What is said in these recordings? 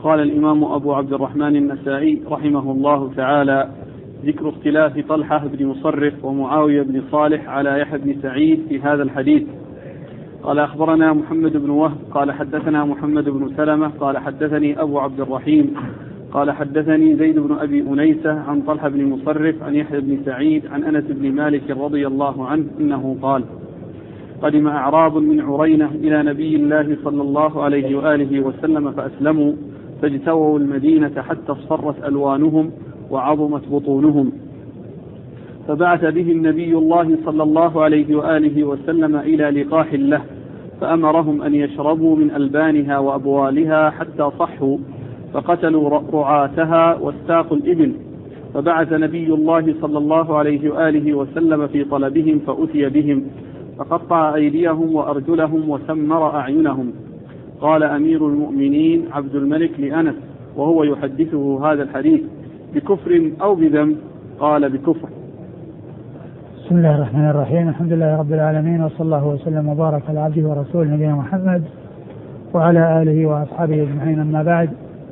قال الإمام أبو عبد الرحمن النسائي رحمه الله تعالى: ذكر اختلاف طلحة بن مصرف ومعاوية بن صالح على يحيى بن سعيد في هذا الحديث. قال: أخبرنا محمد بن وهب قال حدثنا محمد بن سلمة قال حدثني أبو عبد الرحيم قال حدثني زيد بن أبي أنيسة عن طلحة بن مصرف عن يحيى بن سعيد عن أنس بن مالك رضي الله عنه أنه قال: قدم أعراب من عرينة إلى نبي الله صلى الله عليه وآله وسلم فأسلموا، فاجتووا المدينة حتى اصفرت ألوانهم وعظمت بطونهم، فبعث بهم نبي الله صلى الله عليه وآله وسلم إلى لقاح له، فأمرهم أن يشربوا من ألبانها وأبوالها حتى صحوا، فقتلوا رعاتها واستاقوا الإبل، فبعث نبي الله صلى الله عليه وآله وسلم في طلبهم فأتي بهم، فقطع أيديهم وأرجلهم وسمر أعينهم. قال أمير المؤمنين عبد الملك لأنس وهو يحدثه هذا الحديث: بكفر أو بذنب؟ قال: بكفر. بسم الله الرحمن الرحيم. الحمد لله رب العالمين، وصلى الله وسلم وبارك على عبده ورسوله نبينا محمد وعلى آله وأصحابه أجمعين. أما بعد،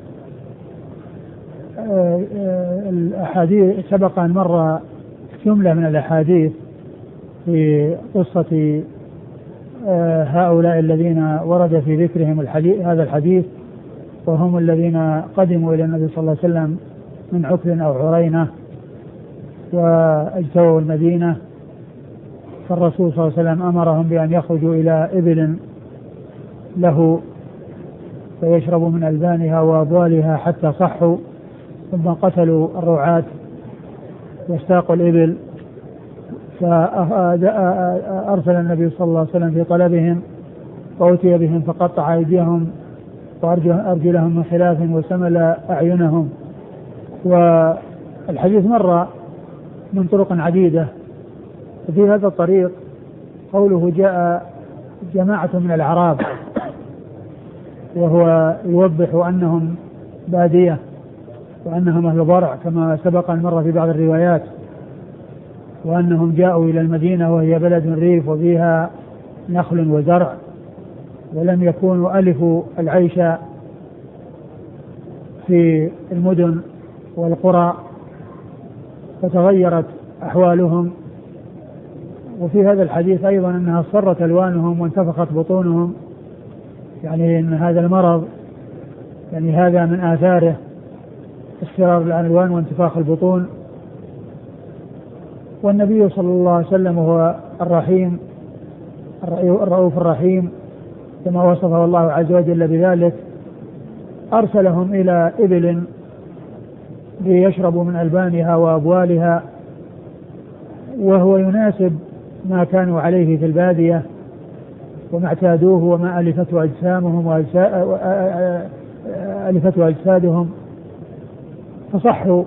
الأحاديث سبق أن مر جملة من الأحاديث في قصة هؤلاء الذين ورد في ذكرهم هذا الحديث، وهم الذين قدموا إلى النبي صلى الله عليه وسلم من عكر أو عرينة واجتووا المدينة، فالرسول صلى الله عليه وسلم أمرهم بأن يخرجوا إلى إبل له فيشربوا من ألبانها وأبوالها حتى صحوا، ثم قتلوا الرعاة واستاقوا الإبل، فأرسل النبي صلى الله عليه وسلم في طلبهم فأتي بهم، فقطع أيديهم وأرجلهم من خلاف وسمل أعينهم. والحديث مر من طرق عديدة، وفي هذا الطريق قوله: جاء جماعة من الأعراب، وهو يوضح أنهم بادية وأنهم أهل ضرع كما سبق أن مر في بعض الروايات، وأنهم جاءوا إلى المدينة وهي بلد ريف وفيها نخل وزرع، ولم يكونوا ألفوا العيش في المدن والقرى، فتغيرت أحوالهم. وفي هذا الحديث أيضا أنها اصفرت ألوانهم وانتفخت بطونهم، يعني أن هذا المرض يعني هذا من آثاره اصفرار الألوان وانتفاخ البطون. والنبي صلى الله عليه وسلم هو الرحيم الرؤوف الرحيم كما وصفه الله عز وجل بذلك، أرسلهم إلى إبل ليشربوا من ألبانها وأبوالها، وهو يناسب ما كانوا عليه في البادية وما اعتادوه وما ألفته أجسامهم ألفته أجسادهم، فصحوا.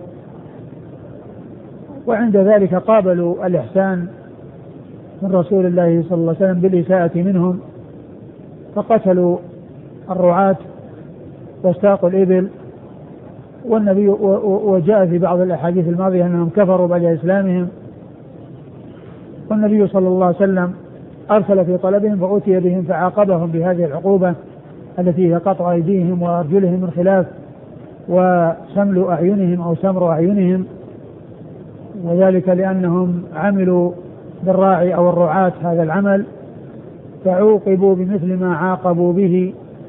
وعند ذلك قابلوا الإحسان من رسول الله صلى الله عليه وسلم بالإساءة منهم، فقتلوا الرعاة واستاقوا الإبل. والنبي وجاء في بعض الأحاديث الماضية أنهم كفروا بعد إسلامهم، والنبي صلى الله عليه وسلم أرسل في طلبهم فأتي بهم، فعاقبهم بهذه العقوبة التي هي قطع أيديهم وأرجلهم من خلاف وسمل أعينهم أو سمر أعينهم، وذلك لأنهم عملوا بالراعي أو الرعاة هذا العمل، فعوقبوا بمثل ما عاقبوا به،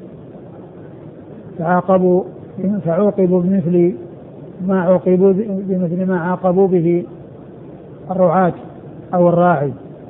فعوقبوا بمثل ما عاقبوا به الرعاة أو الراعي.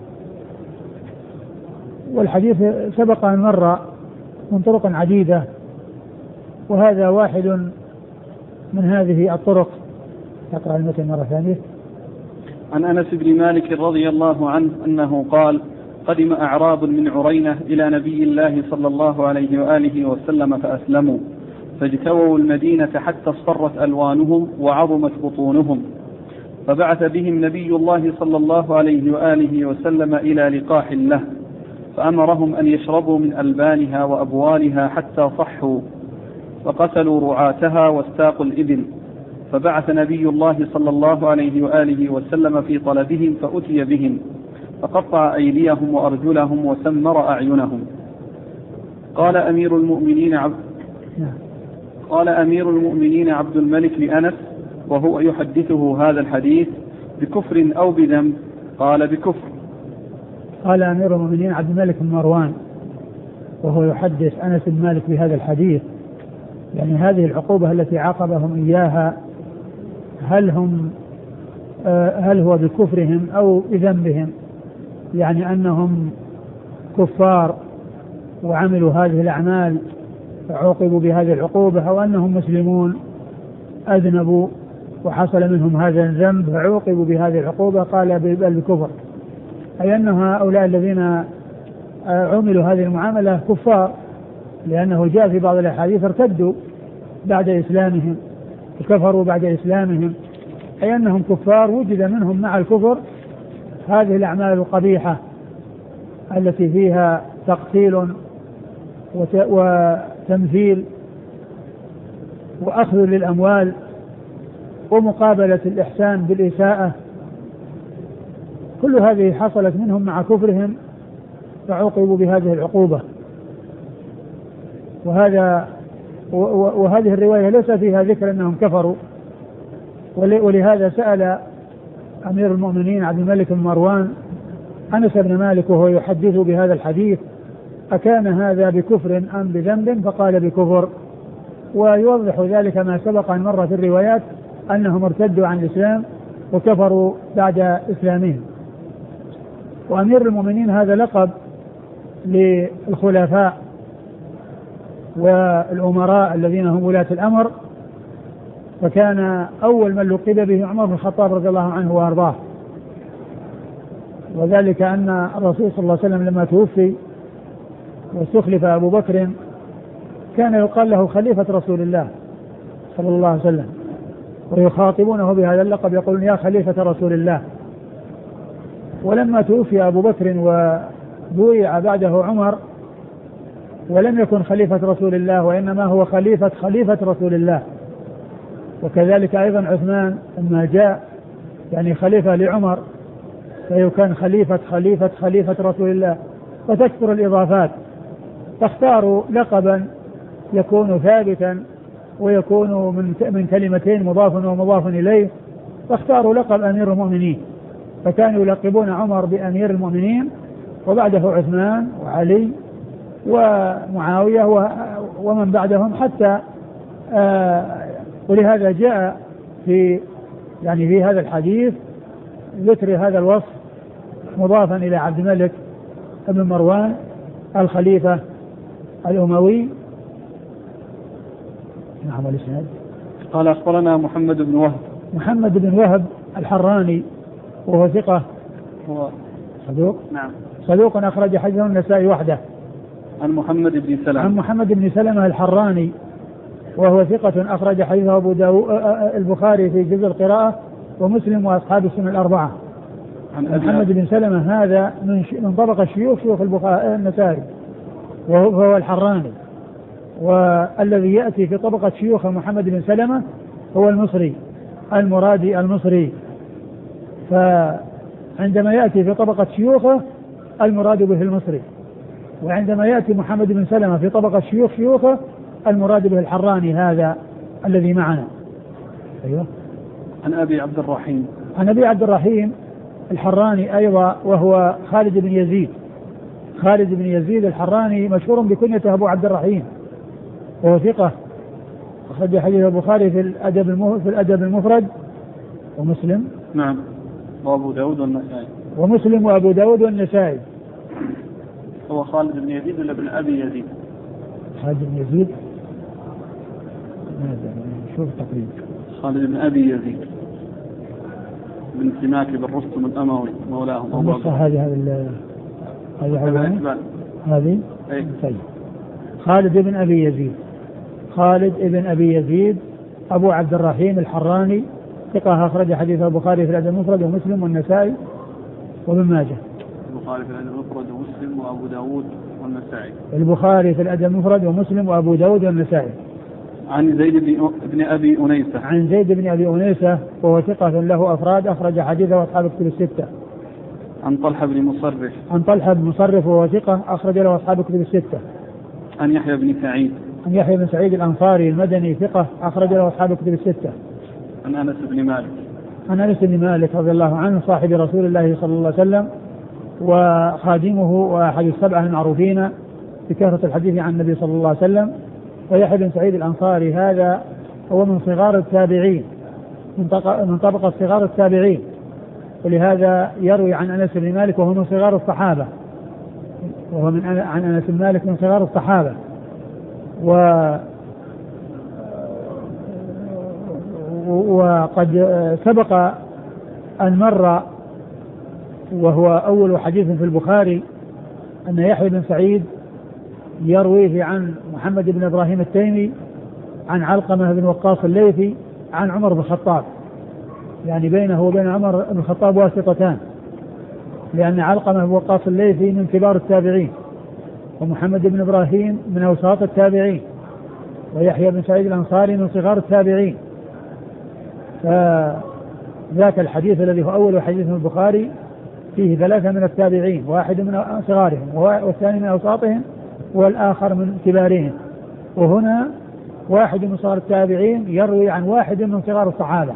والحديث سبق أن مر من طرق عديدة، وهذا واحد من هذه الطرق. تقرأ المتن مرة ثانية. عن أنس بن مالك رضي الله عنه أنه قال: قدم أعراب من عرينة إلى نبي الله صلى الله عليه وآله وسلم فأسلموا، فاجتووا المدينة حتى اصفرت ألوانهم وعظمت بطونهم، فبعث بهم نبي الله صلى الله عليه وآله وسلم إلى لقاح له، فأمرهم أن يشربوا من ألبانها وأبوالها حتى صحوا، فقتلوا رعاتها واستاقوا الإبل، فبعث نبي الله صلى الله عليه وآله وسلم في طلبهم فأتي بهم، فقطع أيديهم وأرجلهم وسمر أعينهم. قال أمير المؤمنين قال أمير المؤمنين عبد الملك لأنس وهو يحدثه هذا الحديث: بكفر أو بذنب؟ قال: بكفر. قال أمير المؤمنين عبد الملك بن مروان وهو يحدث أنس بن مالك بهذا الحديث، يعني هذه العقوبة التي عاقبهم إياها هل هو بكفرهم أو بذنبهم، يعني أنهم كفار وعملوا هذه الأعمال فعوقبوا بهذه العقوبة، أو أنهم مسلمون أذنبوا وحصل منهم هذا الذنب فعوقبوا بهذه العقوبة. قال: بل بكفر، أي أن هؤلاء الذين عملوا هذه المعاملة كفار، لأنه جاء في بعض الأحاديث ارتدوا بعد إسلامهم، كفروا بعد إسلامهم، أي أنهم كفار وجد منهم مع الكفر هذه الأعمال القبيحة التي فيها تقتيل وتمثيل وأخذ للأموال ومقابلة الإحسان بالإساءة، كل هذه حصلت منهم مع كفرهم فعوقبوا بهذه العقوبة. وهذه الرواية ليس فيها ذكر أنهم كفروا، ولهذا سأل أمير المؤمنين عبد الملك بن مروان أنس بن مالك وهو يحدث بهذا الحديث: أكان هذا بكفر أم بذنب؟ فقال: بكفر. ويوضح ذلك ما سبق أن مر في الروايات أنهم ارتدوا عن الإسلام وكفروا بعد إسلامهم. وأمير المؤمنين هذا لقب للخلفاء والأمراء الذين هم ولاة الأمر، فكان أول من لقب به عمر بن الخطاب رضي الله عنه وأرضاه، وذلك أن الرسول صلى الله عليه وسلم لما توفي واستخلف أبو بكر كان يقال له خليفة رسول الله صلى الله عليه وسلم، ويخاطبونه بهذا اللقب يقولون: يا خليفة رسول الله. ولما توفي أبو بكر وبويع بعده عمر ولم يكن خليفة رسول الله وإنما هو خليفة رسول الله، وكذلك أيضا عثمان لما جاء يعني خليفة لعمر فيكون خليفة رسول الله، وتكثر الإضافات، فاختاروا لقبا يكون ثابتا ويكون من كلمتين مضاف ومضاف إليه، فاختاروا لقب أمير المؤمنين، فكانوا يلقبون عمر بأمير المؤمنين وبعده عثمان وعلي ومعاوية ومن بعدهم حتى ولهذا جاء في هذا الحديث ذكر هذا الوصف مضافا إلى عبد الملك بن مروان الخليفة الأموي. نعم. الإسناد قال: أخبرنا محمد بن وهب الحراني وهو ثقة، هو صدوق. نعم، صدوق أخرج حديثه النسائي وحده. عن محمد بن سلمة الحراني وهو ثقة أخرج حديثه البخاري في جزء القراءة ومسلم وأصحاب السنن الأربعة. محمد بن سلمة هذا من طبقة شيوخ النسائي، وهو الحراني، والذي يأتي في طبقة شيوخ محمد بن سلمة هو المصري المرادي المصري، فعندما يأتي في طبقة شيوخه المراد به المصري، وعندما يأتي محمد بن سلمة في طبقة شيوخه المراد به الحراني هذا الذي معنا. أيوة. عن أبي عبد الرحيم الحراني أيضا وهو خالد بن يزيد الحراني مشهور بكنيته أبو عبد الرحيم، وهو ثقة أخرج حديث البخاري في الأدب المفرد ومسلم. نعم. وأبو داود والنسائي. ومسلم وأبو داود والنسائي. هو خالد بن يزيد ولا ابن أبي يزيد؟ خالد بن يزيد ماذا شوف تقريبا خالد بن أبي يزيد بن سماك بن رستم الأموي مولاهم أبو بكر. هذه طيب. خالد بن أبي يزيد أبو عبد الرحيم الحراني ثقة أخرج حديث البخاري في الأدب المفرد ومسلم والنسائي وابن ماجه. البخاري في الأدب المفرد ومسلم وأبو داود والنسائي. البخاري في الأدب المفرد ومسلم وأبو داود والنسائي. عن زيد بن أبي أنيسة وهو ثقة له أفراد أخرج حديثه أصحاب الكتب الستة. عن طلحة بن مصرف وهو ثقة أخرج له أصحاب الكتب الستة. عن يحيى عن يحيى بن سعيد الأنصاري المدني ثقة أخرج له أصحاب الكتب الستة. عن أنس بن مالك. عن أنس بن مالك رضي الله عنه صاحب رسول الله صلى الله عليه وسلم وخادمه وأحد السبعة المعروفين بكثرة الحديث عن النبي صلى الله عليه وسلم. ويحيى بن سعيد الأنصاري هذا هو من صغار التابعين، من طبقة صغار التابعين، ولهذا يروي عن أنس بن مالك وهو من صغار الصحابة، وهو عن أنس بن مالك من صغار الصحابة. وقد سبق أن مر وهو أول حديث في البخاري أن يحيى بن سعيد يرويه عن محمد بن إبراهيم التيمي عن علقمة بن وقاص الليثي عن عمر بن الخطاب، يعني بينه وبين عمر بن الخطاب واسطتان، لأن علقمة بن وقاص الليثي من كبار التابعين، ومحمد بن إبراهيم من أوساط التابعين، ويحيى بن سعيد الأنصاري من صغار التابعين. فذاك الحديث الذي هو أول حديث من البخاري فيه ثلاثة من التابعين، واحد من صغارهم والثاني من أوساطهم والآخر من كبارهم، وهنا واحد من صغار التابعين يروي عن واحد من صغار الصحابة.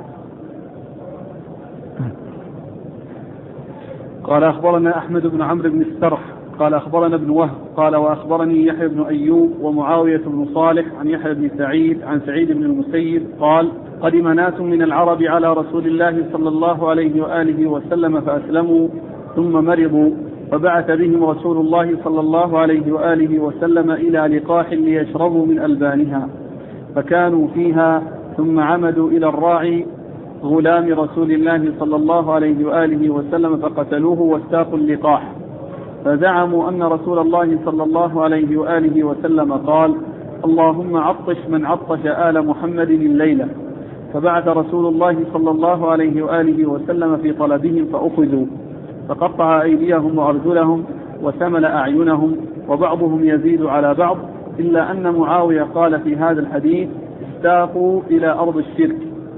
قال أخبرنا أحمد بن عمرو بن السرح قال أخبرنا ابن وهب قال وأخبرني يحيى بن أيوب ومعاوية بن صالح عن يحيى بن سعيد عن سعيد بن المسيب قال قدم ناس من العرب على رسول الله صلى الله عليه وآله وسلم فأسلموا ثم مرضوا، فبعث بهم رسول الله صلى الله عليه وآله وسلم إلى لقاح ليشربوا من ألبانها، فكانوا فيها ثم عمدوا إلى الراعي غلام رسول الله صلى الله عليه وآله وسلم فقتلوه واستاقوا اللقاح، فزعموا أن رسول الله صلى الله عليه وآله وسلم قال اللهم عطش من عطش آل محمد الليلة، فبعث رسول الله صلى الله عليه وآله وسلم في طلبهم فأخذوا، فقطع أيديهم وأرجلهم وسمل أعينهم، وبعضهم يزيد على بعض، إلا أن معاوية قال في هذا الحديث استاقوا إلى أرض الشرك.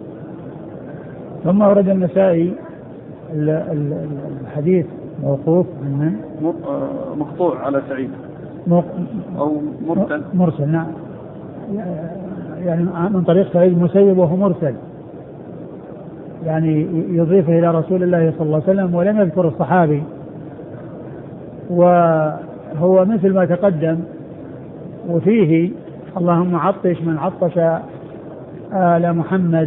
ثم ورد النسائي الحديث موقوف عن مقطوع على سعيد أو مرسل نعم، يعني من طريق سعيد المسيب وهو مرسل، يعني يضيفه إلى رسول الله صلى الله عليه وسلم ولم يذكر الصحابي، وهو مثل ما تقدم. وفيه اللهم عطش من عطش آل محمد،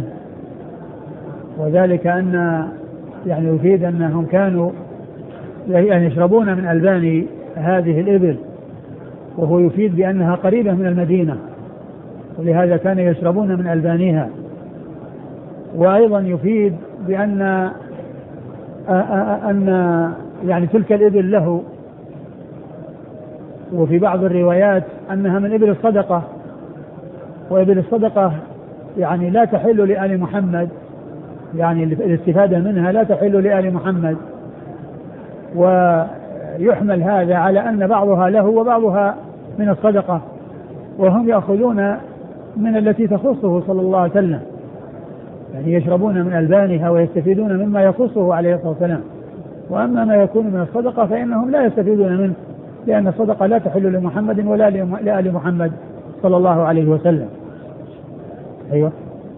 وذلك أن يعني يفيد أنهم كانوا يعني يشربون من ألبان هذه الإبل، وهو يفيد بأنها قريبة من المدينة، ولهذا كانوا يشربون من ألبانها. وأيضا يفيد بأن يعني تلك الإبل له، وفي بعض الروايات أنها من إبل الصدقة، وإبل الصدقة يعني لا تحل لآل محمد، يعني الاستفادة منها لا تحل لآل محمد، ويحمل هذا على أن بعضها له وبعضها من الصدقة، وهم يأخذون من التي تخصه صلى الله عليه وسلم، يعني يشربون من ألبانها ويستفيدون مما يخصه عليه الصلاة والسلام. وأما ما يكون من الصدقة فإنهم لا يستفيدون منه، لأن الصدقة لا تحل لمحمد ولا لآل محمد صلى الله عليه وسلم. أيوة.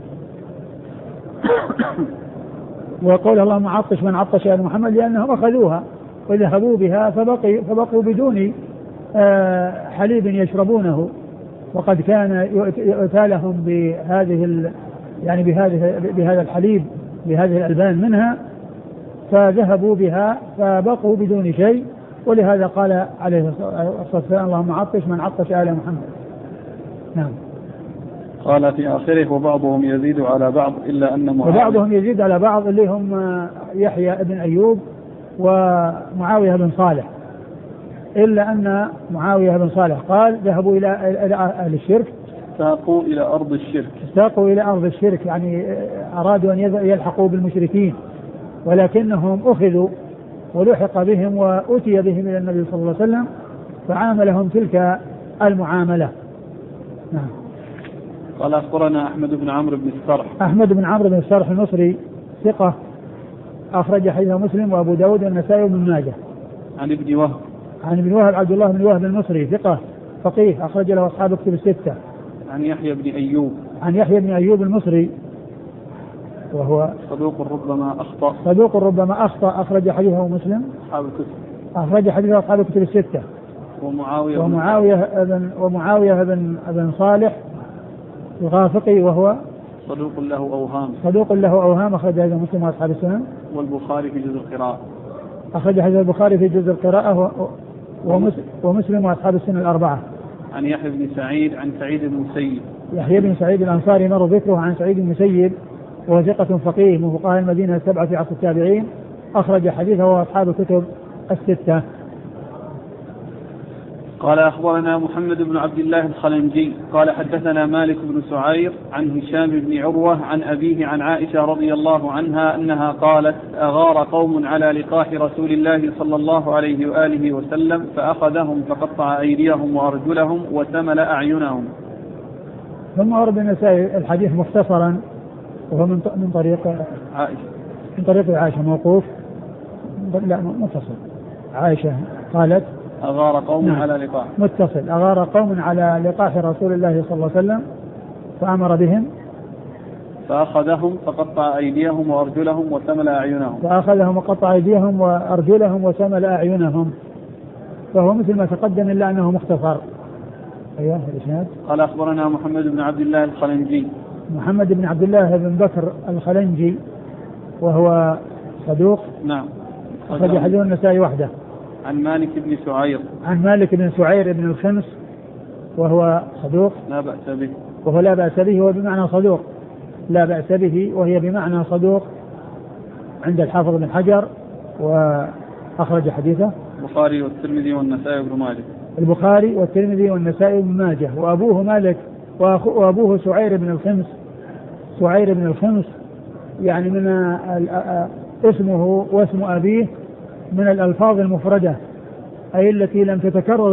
وقول اللهم عطش من عطش آل محمد لأنهم أخذوها وذهبوا بها فبقوا بدون حليب يشربونه، وقد كان يؤتى لهم يعني بهذا الحليب بهذه الألبان منها، فذهبوا بها فبقوا بدون شيء، ولهذا قال عليه الصلاة والسلام اللهم عطش من عطش آل محمد. نعم. قال في آخره وبعضهم يزيد على بعض إلا أن معاوية، وبعضهم يزيد على بعض اللي هم يحيى بن أيوب ومعاوية بن صالح، إلا أن معاوية بن صالح قال ذهبوا إلى أهل الشرك، ساقوا إلى أرض الشرك، ساقوا إلى أرض الشرك، يعني أرادوا أن يلحقوا بالمشركين، ولكنهم أخذوا ولحق بهم وأتي بهم إلى النبي صلى الله عليه وسلم فعاملهم تلك المعاملة. نعم. قال أخبرنا أحمد بن عمرو بن السرح. أحمد بن عمرو بن السرح المصري ثقة أخرج حديثه مسلم وأبو داود والنسائي وابن ماجه. عن ابن وهب. عن ابن وهب عبد الله بن وهب المصري ثقة فقيه أخرج له أصحاب الكتب الستة. عن يحيى بن أيوب. عن يحيى بن أيوب المصري وهو صدوق ربما أخطأ أخرج حديثه مسلم أصحاب الكتب. أخرج حديثه أصحاب الكتب الستة. ومعاوية بن صالح الغافقي وهو صدوق له أوهام أخرج حديثه مسلم وأصحاب السنن. والبخاري في جزء القراءة أخرج حديث البخاري في جزء القراءة ومسلم وأصحاب السنن الأربعة. عن يحيى بن سعيد عن سعيد بن المسيب. يحيى بن سعيد الأنصاري مر ذكره. عن سعيد بن المسيب وهو ثقة فقيه من فقهاء المدينة السبعة في عصر التابعين أخرج حديثه وأصحاب الكتب الستة. قال أخبرنا محمد بن عبد الله الخلنجي قال حدثنا مالك بن سعير عن هشام بن عروة عن أبيه عن عائشة رضي الله عنها أنها قالت أغار قوم على لقاح رسول الله صلى الله عليه وآله وسلم فأخذهم فقطع أيديهم وأرجلهم وسمل أعينهم. ثم أورد النسائي الحديث مختصرا وهو من طريق عائشة موقوف لا متصل. عائشة قالت أغار قوم على لقاح متصل أغار قوم على لقاح رسول الله صلى الله عليه وسلم فأمر بهم فأخذهم فقطع أيديهم وأرجلهم وسمل أعينهم. فأخذهم وقطع أيديهم وأرجلهم وسمل أعينهم. فهو مثل ما تقدم إلا أنه مختصر. أيوه الإسناد. قال أخبرنا محمد بن عبد الله الخلنجي. محمد بن عبد الله بن بكر الخلنجي وهو صدوق. نعم. أخرج حديث النسائي وحده. عن مالك بن سعير. عن مالك بن سعير بن الخمس وهو صدوق لا بأس به. وهو لا بأس به هو بمعنى صدوق لا بأس به وهي بمعنى صدوق عند الحافظ بن حجر وأخرج حديثه البخاري والترمذي والنسائي بن ماجه. البخاري والترمذي والنسائي بن ماجه. وأبوه مالك وأبوه سعير بن الخمس يعني من اسمه واسم أبيه من الألفاظ المفردة أي التي لم تتكرر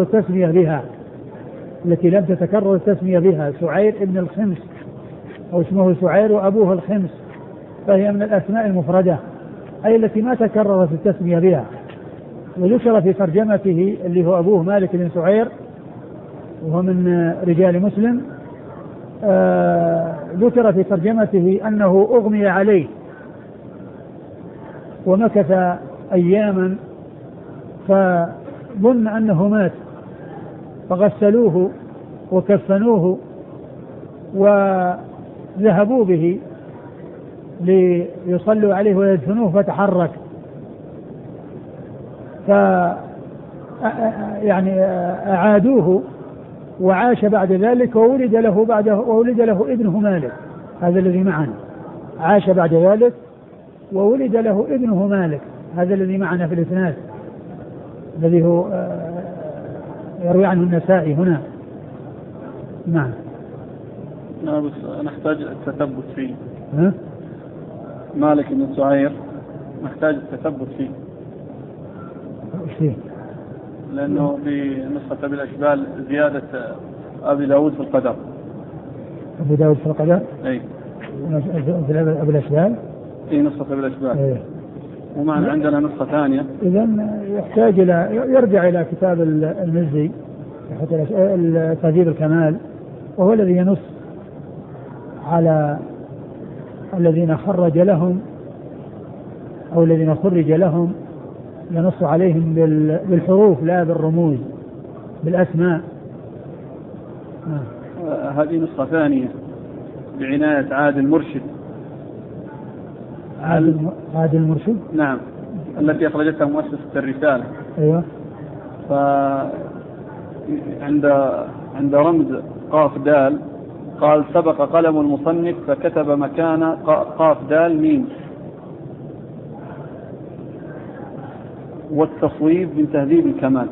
التسمية بها سعير ابن الخمس أو اسمه سعير وأبوه الخمس فهي من الأسماء المفردة أي التي ما تكررت التسمية بها. وذكر في ترجمته اللي هو أبوه مالك بن سعير وهو من رجال مسلم ذكر في ترجمته أنه أغمي عليه ومكث أياما فظن أنه مات فغسلوه وكفنوه وذهبوا به ليصلوا عليه ويدفنوه فتحرك يعني أعادوه وعاش بعد ذلك وولد له ابنه مالك. هذا الذي معنا عاش بعد ذلك وولد له ابنه مالك. هذا الذي معنا في الإسناد الذي هو يروي عنه النسائي هنا. نعم. بس نحتاج التثبت فيه. مالك بن سعير نحتاج التثبت فيه. لأنه في نسخة أبي الأشبال زيادة أبي داود في القدر. أبي داود في القدر؟ أي. في أبي الأشبال؟ في نسخة أبي الأشبال. أي. ومعنا عندنا نسخة ثانية. إذن يحتاج يرجع إلى كتاب المزي تهذيب الكمال وهو الذي ينص على الذين خرج لهم أو الذين خرج لهم ينص عليهم بالحروف لا بالرموز بالأسماء. هذه نسخة ثانية بعناية عادل مرشد. عادل مرشد. نعم التي أخرجتها مؤسسة الرسالة. أيوة. عند رمز قاف دال قال سبق قلم المصنف فكتب مكان قاف دال ميم والتصويب من تهذيب الكمال.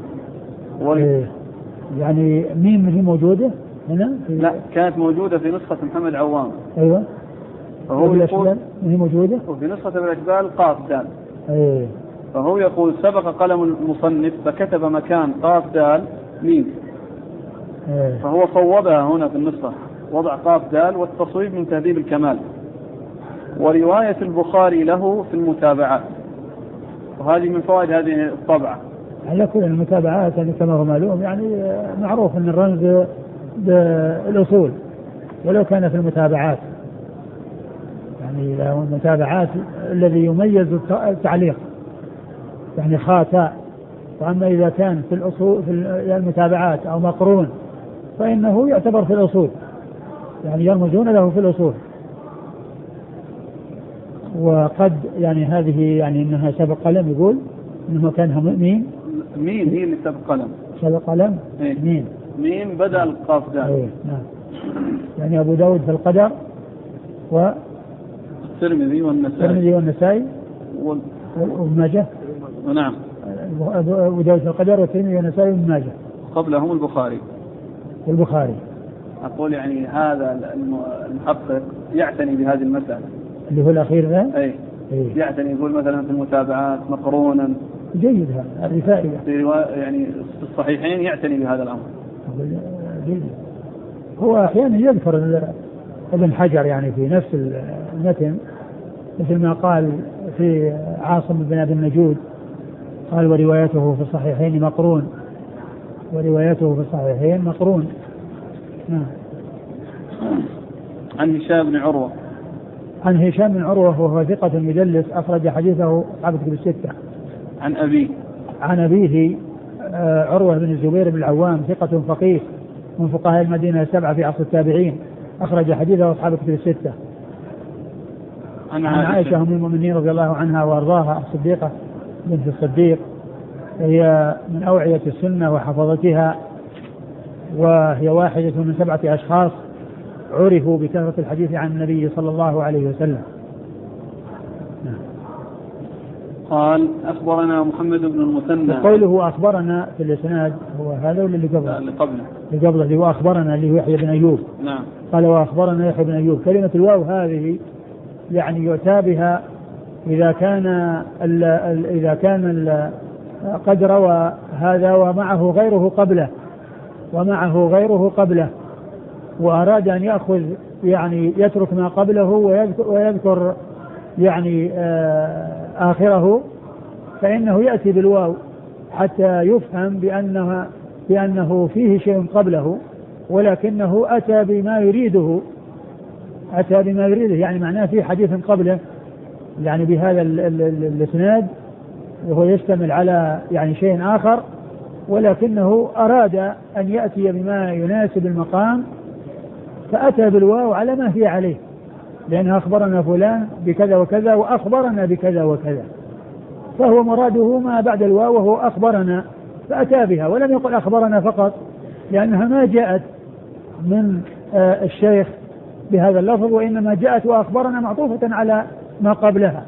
يعني ميم هي موجودة هنا؟ لا كانت موجودة في نسخة محمد عوام. أيوة. فهو يقول هي موجودة وفي نسخة الأشبال قاف دال. أيه. فهو يقول سبق قلم المصنف فكتب مكان قاف دال ميم. أيه. فهو صوبها هنا في النسخة وضع قاف دال والتصويب من تهذيب الكمال. ورواية البخاري له في المتابعات وهذه من فوائد هذه الطبعة. على كل المتابعات يعني كما هو معلوم يعني معروف أن الرمز بالأصول ولو كان في المتابعات، يعني المتابعات الذي يميز التعليق يعني خاء. وأما إذا كان في الأصول في المتابعات أو مقرون فإنه يعتبر في الأصول، يعني يرمزون له في الأصول. وقد يعني هذه يعني إنها سبق قلم، يقول إنه كانها مين هي اللي سبق قلم، سبق قلم إيه؟ مين بدأ القاف ده. إيه نعم. يعني أبو داود في القدر الترمذي والنسائي وابن ماجه. نعم. أبو داود في القدر والترمذي والنسائي وابن ماجه، قبلهم البخاري. أقول يعني هذا المحقق يعتني بهذه المسألة اللي هو الأخير ذا. أي يعتني، يقول مثلا في المتابعات مقرونا. جيد هذه فائدة. يعني في الصحيحين يعتني بهذا الأمر. جيد. هو أحيانا يذكر ابن حجر يعني في نفس المتن، مثل ما قال في عاصم بن أبي النجود، قال وروايته في الصحيحين مقرون. عن هشام بن عروة وهو ثقة مدلس، أخرج حديثه أصحاب الكتب الستة. عن أبيه عروة بن الزبير بن العوام، ثقة فقيه من فقهاء المدينة السبعة في عصر التابعين، أخرج حديثه أصحاب الكتب الستة. عن عائشة أم المؤمنين رضي الله عنها وأرضاها، الصديقة بنت الصديق، هي من أوعية السنة وحفظتها، وهي واحدة من 7 أشخاص عرفوا بكثرة الحديث عن النبي صلى الله عليه وسلم. قال أخبرنا محمد بن المثنى. قوله أخبرنا في الإسناد هو هذا ولا اللي قبله؟ اللي قبله اللي هو أخبرنا اللي هو يحيى بن أيوب. نعم. قال وأخبرنا يحيى بن أيوب. كلمة الواو هذه يعني يؤتى بها إذا كان قد روى هذا ومعه غيره قبله وأراد أن يأخذ يعني يترك ما قبله ويذكر يعني آخره، فإنه يأتي بالواو حتى يفهم بأنه فيه شيء قبله، ولكنه أتى بما يريده يعني معناه فيه حديث قبله يعني بهذا الإسناد، وهو يشتمل على يعني شيء آخر، ولكنه أراد أن يأتي بما يناسب المقام فأتى بالواو على ما هي عليه، لأنها أخبرنا فلان بكذا وكذا وأخبرنا بكذا وكذا، فهو مراده ما بعد الواو وهو أخبرنا، فأتى بها ولم يقل أخبرنا فقط، لأنها ما جاءت من الشيخ بهذا اللفظ، وإنما جاءت وأخبرنا معطوفة على ما قبلها،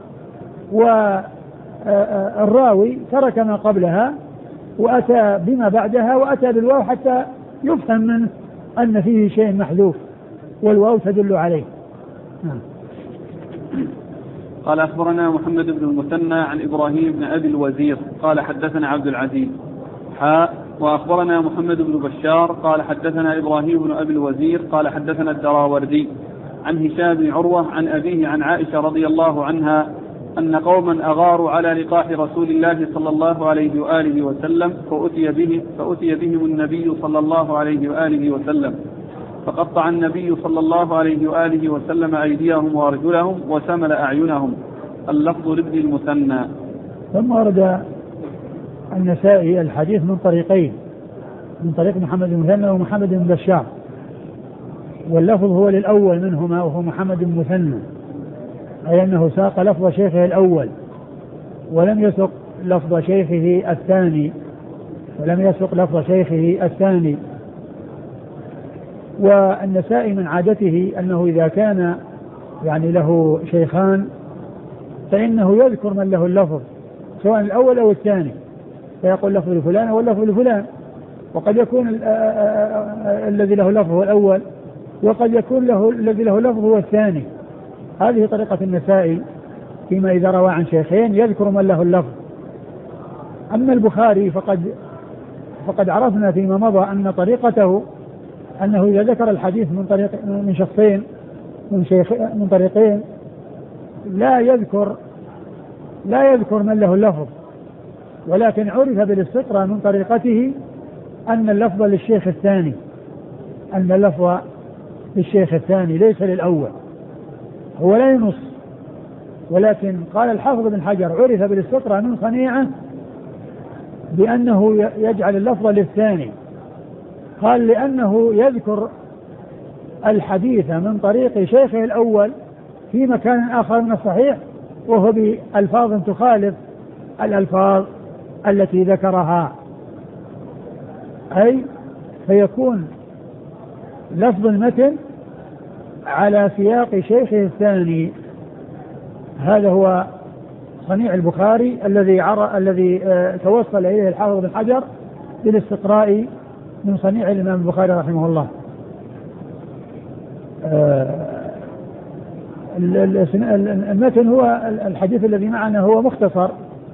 والراوي ترك ما قبلها وأتى بما بعدها وأتى بالواو حتى يفهم منه أن فيه شيء محذوف والواو تدل عليه. قال أخبرنا محمد بن المثنى عن إبراهيم بن أبي الوزير قال حدثنا عبد العزيز وأخبرنا محمد بن بشار قال حدثنا إبراهيم بن أبي الوزير قال حدثنا الدراوردي عن هشام بن عروة عن أبيه عن عائشة رضي الله عنها أن قوما أغاروا على لقاح رسول الله صلى الله عليه وآله وسلم فأتي بهم النبي صلى الله عليه وآله وسلم فقطع النبي صلى الله عليه وآله وسلم أيديهم وأرجلهم وسمل أعينهم. اللفظ لابن المثنى. ثم ورد النسائي الحديث من طريقين، من طريق محمد بن مثنى ومحمد بن بشار، واللفظ هو للأول منهما وهو محمد بن مثنى، أي أنه ساق لفظ شيخه الأول ولم يسق لفظ شيخه الثاني. والنسائي من عادته أنه إذا كان يعني له شيخان فإنه يذكر من له اللفظ سواء الأول أو الثاني، فيقول لفظ لفلان واللفظ لفلان، وقد يكون الذي له لفظ هو الأول وقد يكون الذي له لفظ هو الثاني. هذه طريقة النسائي فيما إذا روى عن شيخين يذكر من له اللفظ. أما البخاري فقد عرفنا فيما مضى أن طريقته أنه إذا ذكر الحديث من شخصين من طريقين لا يذكر من له اللفظ، ولكن عرف بالاستقراء من طريقته أن اللفظ للشيخ الثاني، أن اللفظ للشيخ الثاني ليس للأول، هو لا ينص، ولكن قال الحافظ بن حجر عرف بالاستقراء من صنيعه بأنه يجعل اللفظ للثاني، قال لأنه يذكر الحديث من طريق شيخه الأول في مكان آخر من الصحيح وهو بألفاظ تخالف الألفاظ التي ذكرها، أي فيكون لفظ المتن على سياق شيخه الثاني. هذا هو صنيع البخاري الذي توصل إليه الحافظ بن حجر بالاستقراء من صنيع الإمام البخاري رحمه الله. المتن هو الحديث الذي معنا هو مختصر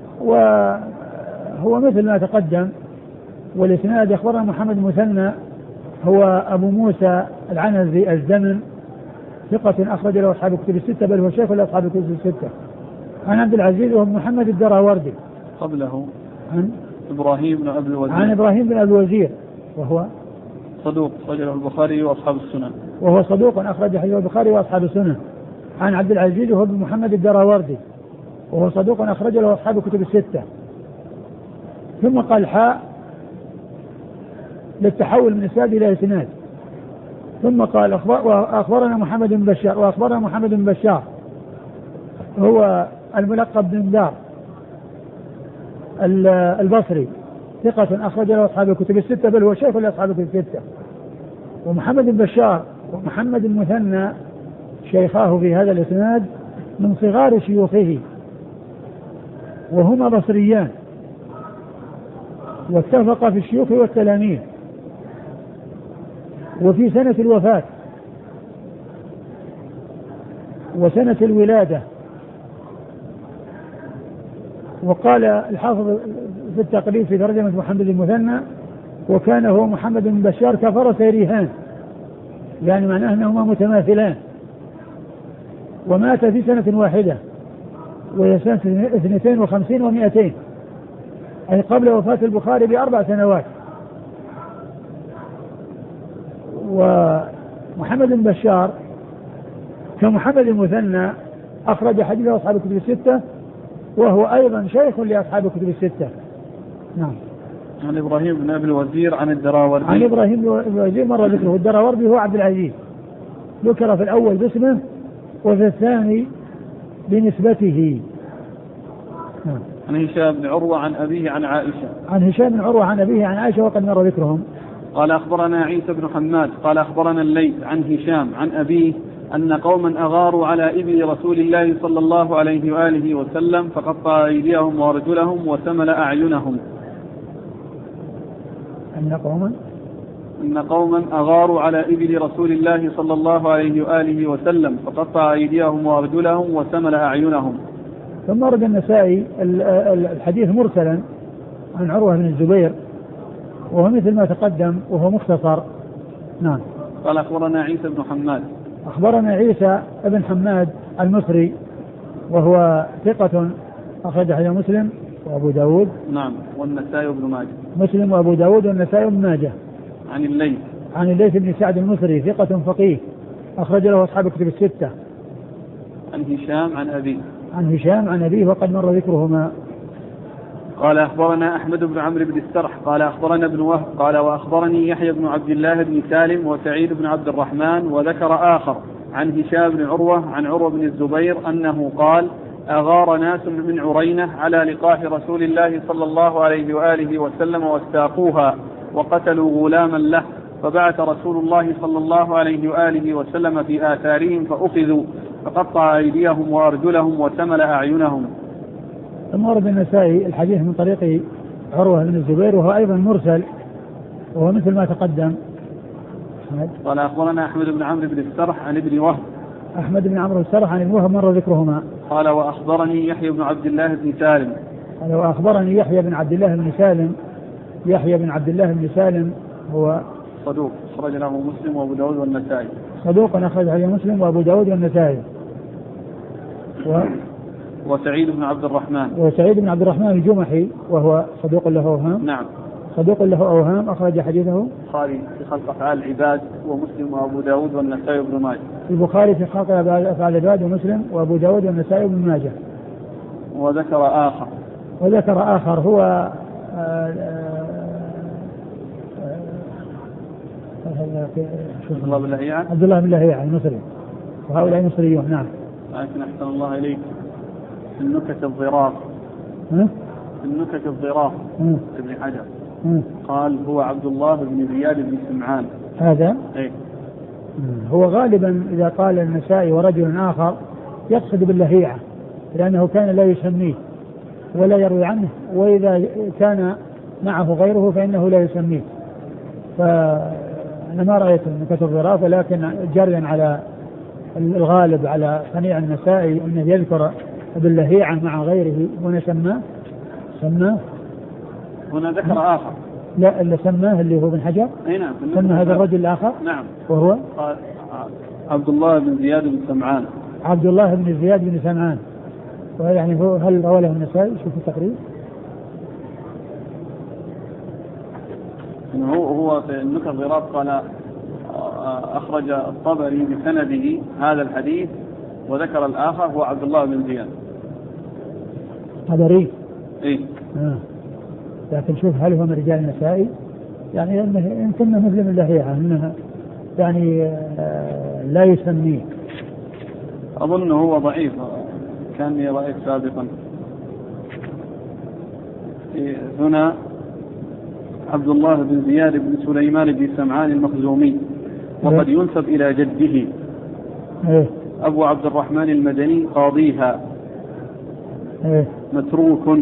وهو مثل ما تقدم. والإسناد أخبرنا محمد مثنى هو أبو موسى العنزي الزمن ثقة أخرج له أصحاب الكتب الستة، بل هو شيخ لأصحاب الكتب الستة. عن عبد العزيز وهو محمد الدراوردي قبله عن إبراهيم بن أبي الوزير عن إبراهيم بن أبي الوزير وهو صدوق أخرجه البخاري وأصحاب السنن، وهو صدوق أخرج حديث البخاري وأصحاب السنن. عن عبد العزيز وهو محمد الدراوردي وهو صدوق أخرج له أصحاب الكتب الستة. ثم قال حاء للتحول من إسناد إلى إسناد، ثم قال أخبرنا محمد بن بشار، وأخبرنا محمد بن بشار هو الملقب بن دار البصري ثقة أخرج له أصحاب الكتب الستة، بل هو شيخ لأصحاب الكتب الستة. ومحمد بن بشار ومحمد المثنى شيخاه في هذا الإسناد من صغار شيوخه، وهما بصريان واتفقا في الشيوخ والتلاميذ وفي سنة الوفاة وسنة الولادة. وقال الحافظ في التقريب في ترجمة محمد المثنى وكان هو محمد بن بشار كفرسي ريهان، يعني معناه أنهما متماثلان، ومات في سنة واحدة وهي سنة 52 و200، أي قبل وفاة البخاري ب4 سنوات. ومحمد بن بشار كمحمد المثنى أخرج حديث أصحاب الكتب الستة، وهو أيضا شيخ لأصحاب الكتب الستة. نعم. عن إبراهيم بن أبي الوزير عن الدراوردي. عن إبراهيم بن أبي الوزير مر ذكره. الدراوردي هو عبد العزيز، ذكر في الأول باسمه وفي الثاني بنسبته. نعم. عن هشام بن عروة عن أبيه عن عائشة. عن هشام بن عروة عن أبيه عن عائشة وقد مر ذكرهم. قال أخبرنا عيسى بن حماد قال أخبرنا الليث عن هشام عن أبيه أن قوما أغاروا على إبل رسول الله صلى الله عليه وآله وسلم فقطع أيديهم وأرجلهم وسمل أعينهم. أن قوما أغاروا على إبل رسول الله صلى الله عليه وآله وسلم فقطع أيديهم وأرجلهم وسمل أعينهم. ثم ورد النسائي الحديث مرسلا عن عروة بن الزبير وهو مثل ما تقدم وهو مختصر. نعم. قال أخبرنا عيسى بن حماد. أخبرنا عيسى بن حماد المصري وهو ثقة أخرج حديث مسلم وأبو داود. نعم. والنسائي وابن ماجه. مسلم وأبو داود والنسائي وابن ماجه. عن الليث. عن الليث بن سعد المصري ثقة فقيه أخرج له أصحاب الكتب الستة. عن هشام عن أبيه. عن هشام عن أبيه وقد مر ذكرهما. قال أخبرنا أحمد بن عمرو بن السرح قال أخبرنا ابن وهب قال وأخبرني يحيى بن عبد الله بن سالم وسعيد بن عبد الرحمن وذكر آخر عن هشام بن عروة عن عروة بن الزبير أنه قال أغار ناس من عرينة على لقاح رسول الله صلى الله عليه وآله وسلم واستاقوها وقتلوا غلاما له فبعث رسول الله صلى الله عليه وآله وسلم في آثارهم فأخذوا فقطع أيديهم وأرجلهم وسمل أعينهم. ثم ورد النسائي الحديث من طريق عروة بن الزبير وهو أيضا مرسل وهو مثل ما تقدم. قال أخبرنا أحمد بن عمرو بن السرح عن ابن وهب. أحمد بن عمرو بن السرح عن ابن وهب مر ذكرهما. قال وأخبرني يحيى بن عبد الله بن سالم. قال وأخبرني يحيى بن عبد الله بن سالم. يحيى بن عبد الله بن سالم هو صدوق أخرج له مسلم وأبو داود والنسائي. صدوق أخرج له مسلم وأبو داود والنسائي. وسعيد بن عبد الرحمن. وسعيد بن عبد الرحمن الجمحي وهو صدوق له وهم. نعم. صدوق له أوهام أخرج حديثه البخاري في خلق أفعال العباد ومسلم وأبو داود والنسائي وابن ماجه. البخاري في خلق أفعال العباد ومسلم وأبو داود والنسائي وابن ماجه. وذكر آخر هو عبد الله بن لهيعة المصري، وهؤلاء مصريون. نعم. لكن أحسن الله إليك في النكت الظراف ابن حجر قال هو عبد الله بن زياد بن سمعان. هذا إيه؟ هو غالبا إذا قال النسائي ورجل آخر يقصد باللهيعة، لأنه كان لا يسميه ولا يروي عنه، وإذا كان معه غيره فإنه لا يسميه. فأنا ما رأيت نكت الظراف، ولكن جريا على الغالب على صنيع النسائي أنه يذكر باللهيعة مع غيره. هنا سماه هنا ذكر آخر. لا، اللي سماه اللي هو ابن حجر. نعم. سمى هذا الرجل الآخر. نعم. وهو عبد الله بن زياد بن سمعان. عبد الله بن زياد بن سمعان. ويعني هو هل رواه النسائي؟ شوف التقريب. هو في النكت الظراف قال أخرج الطبري بسنده هذا الحديث، وذكر الآخر هو عبد الله بن زياد. طبري. إيه. لكن شوف هل هو من رجال النسائي؟ يعني يمكن مثل من اللهيعة أنها يعني لا يسميه. أظن هو ضعيف، كان رأيت سابقا. هنا عبد الله بن زياد بن سليمان بن سمعان المخزومي، وقد ينسب إلى جده أبو عبد الرحمن المدني قاضيها، متروك،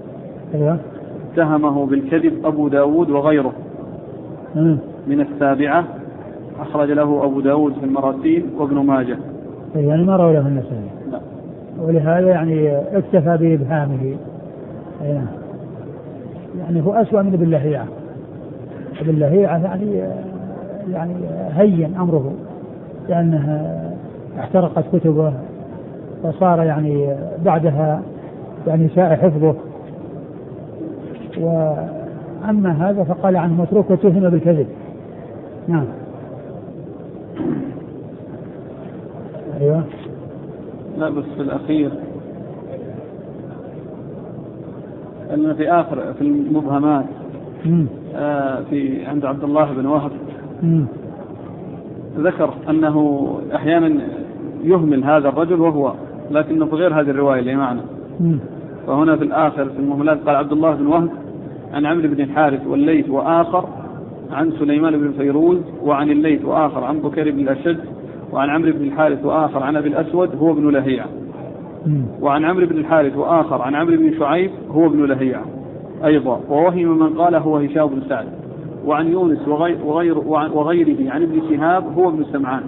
اتهمه بالكذب أبو داود وغيره من السابعة، أخرج له أبو داود في المراسيل وابن ماجه. يعني ما روى له النسائي. لا. ولهذا يعني اكتفى بإبهامه. يعني هو أسوأ من باللهيعة. باللهيعة يعني هين أمره، لأنها احترقت كتبه وصار يعني بعدها يعني ساء حفظه. وأما هذا فقال عنه متروك وتهم بالكذب. نعم. أيوة. لا بس في الأخير أن في آخر في المبهمات في عند عبد الله بن وهب ذكر أنه أحيانا يهمل هذا الرجل وهو، لكنه في غير هذه الرواية اللي معنا. فهنا في الآخر في المهملات قال عبد الله بن وهب عن عمرو بن الحارث والليث وآخر عن سليمان بن فيروز وعن الليث وآخر عن بكير بن الأشد وعن عمرو بن الحارث وآخر عن أبي الأسود هو ابن لهيعة، وعن عمرو بن الحارث وآخر عن عمرو بن شعيب هو ابن لهيعة أيضا، ووهم من قال هو هشام بن سعد، وعن يونس وغيره عن ابن شهاب هو ابن سمعان،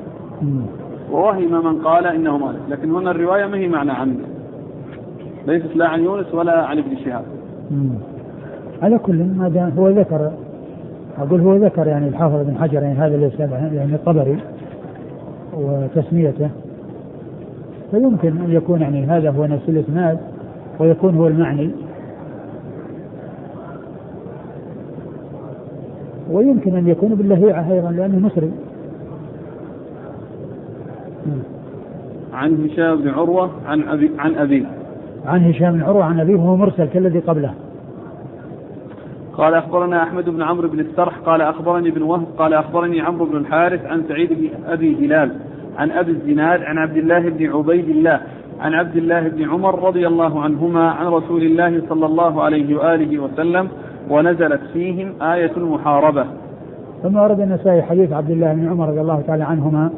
ووهم من قال إنه مالك. لكن هنا الرواية ما هي معنى عنه، ليست لا عن يونس ولا عن ابن شهاب. على كل ما دام هو ذكر، أقول هو ذكر يعني الحافظ بن حجر يعني هذا اللي يعني الطبري وتسميته، فيمكن أن يكون يعني هذا هو نفس الإسناد ويكون هو المعني، ويمكن أن يكون باللهيعة أيضا لأنه مصري. عن هشام بن عروة عن هشام بن عروة عن أبيه وهو مرسل كالذي قبله. قال أخبرنا أحمد بن عمرو بن السرح قال أخبرني ابن وهب قال أخبرني عمرو بن الحارث عن سعيد بن أبي هلال عن أبي الزناد عن عبد الله بن عبيد الله عن عبد الله بن عمر رضي الله عنهما عن رسول الله صلى الله عليه وآله وسلم ونزلت فيهم آية المحاربة. ثم ورد النسائي حديث عبد الله بن عمر رضي الله تعالى عنهما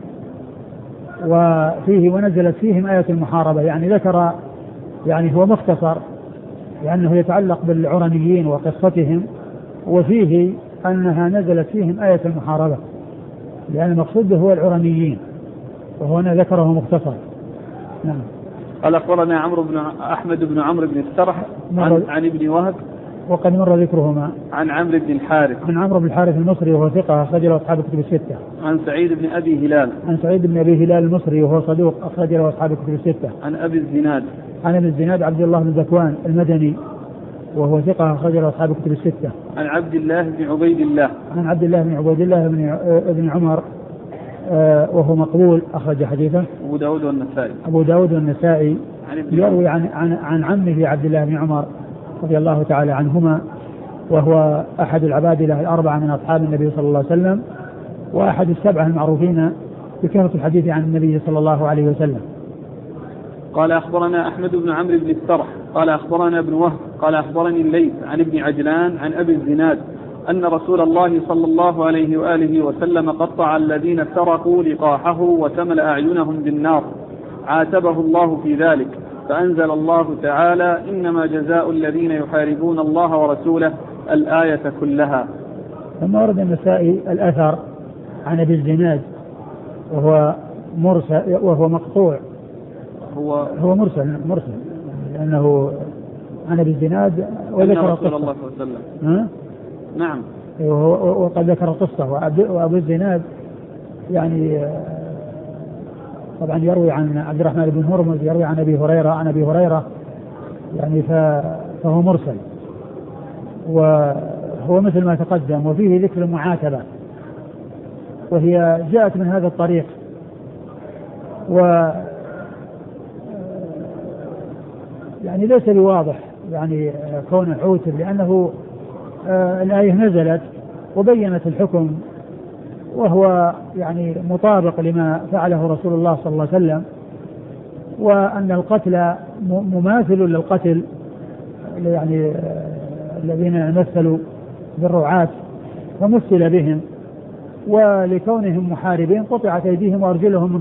وفيه ونزلت فيهم آية المحاربة، يعني ذكر يعني هو مختصر لأنه يتعلق بالعرنيين وقصتهم، وفيه أنها نزلت فيهم آية المحاربة لأن المقصود هو العرنيين، وهنا ذكره مختصر. نعم. قال أخبرنا أحمد بن عمرو بن السرح عن ابن وهب وقد مر ذكرهما عن عمرو بن الحارث عن عمرو بن الحارث المصري وهو ثقة أخرج له أصحاب الكتب الستة. عن سعيد بن أبي هلال المصري وهو صدوق أخرج له أصحاب الكتب الستة. عن أبي الزناد عبد الله بن ذكوان المدني وهو ثقة أخرج له أصحاب الكتب الستة. عن عبد الله بن عبيد الله. عن عبد الله بن عبيد الله بن عمر وهو مقبول أخرج حديثه أبو داود والنسائي. أبو داود والنسائي. يروي عن عمه عبد الله بن عمر رضي الله تعالى عنهما، وهو أحد العبادلة الأربعة من أصحاب النبي صلى الله عليه وسلم، وأحد السبعة المعروفين بكثرة الحديث عن النبي صلى الله عليه وسلم. قال أخبرنا أحمد بن عمرو بن السرح قال أخبرنا ابن وهب قال أخبرني الليث عن ابن عجلان عن أبي الزناد أن رسول الله صلى الله عليه وآله وسلم قطع الذين سرقوا لقاحه وتمل أعينهم بالنار، عاتبه الله في ذلك، فأنزل الله تعالى: إنما جزاء الذين يحاربون الله ورسوله، الآية كلها. ثم ورد النسائي الأثر عن أبي الزناد وهو مرسل، وهو مقطوع، هو مرسل لأنه عن أبي الزناد وذكر رسول الله صلى الله عليه وسلم. نعم. وقد ذكر القصة. وأبو الزناد يعني طبعا يروي عن عبد الرحمن بن هرمز، يروي عن أبي هريرة يعني فهو مرسل، وهو مثل ما تقدم. وفيه ذكر المعاتبة، وهي جاءت من هذا الطريق، يعني ليس بواضح يعني كونه عوتب، لأنه الآية نزلت وبينت الحكم، وهو يعني مطابق لما فعله رسول الله صلى الله عليه وسلم، وأن القتل مماثل للقتل يعني الذين مثلوا بالرعاة فمثل بهم، ولكونهم محاربين قطعت أيديهم وأرجلهم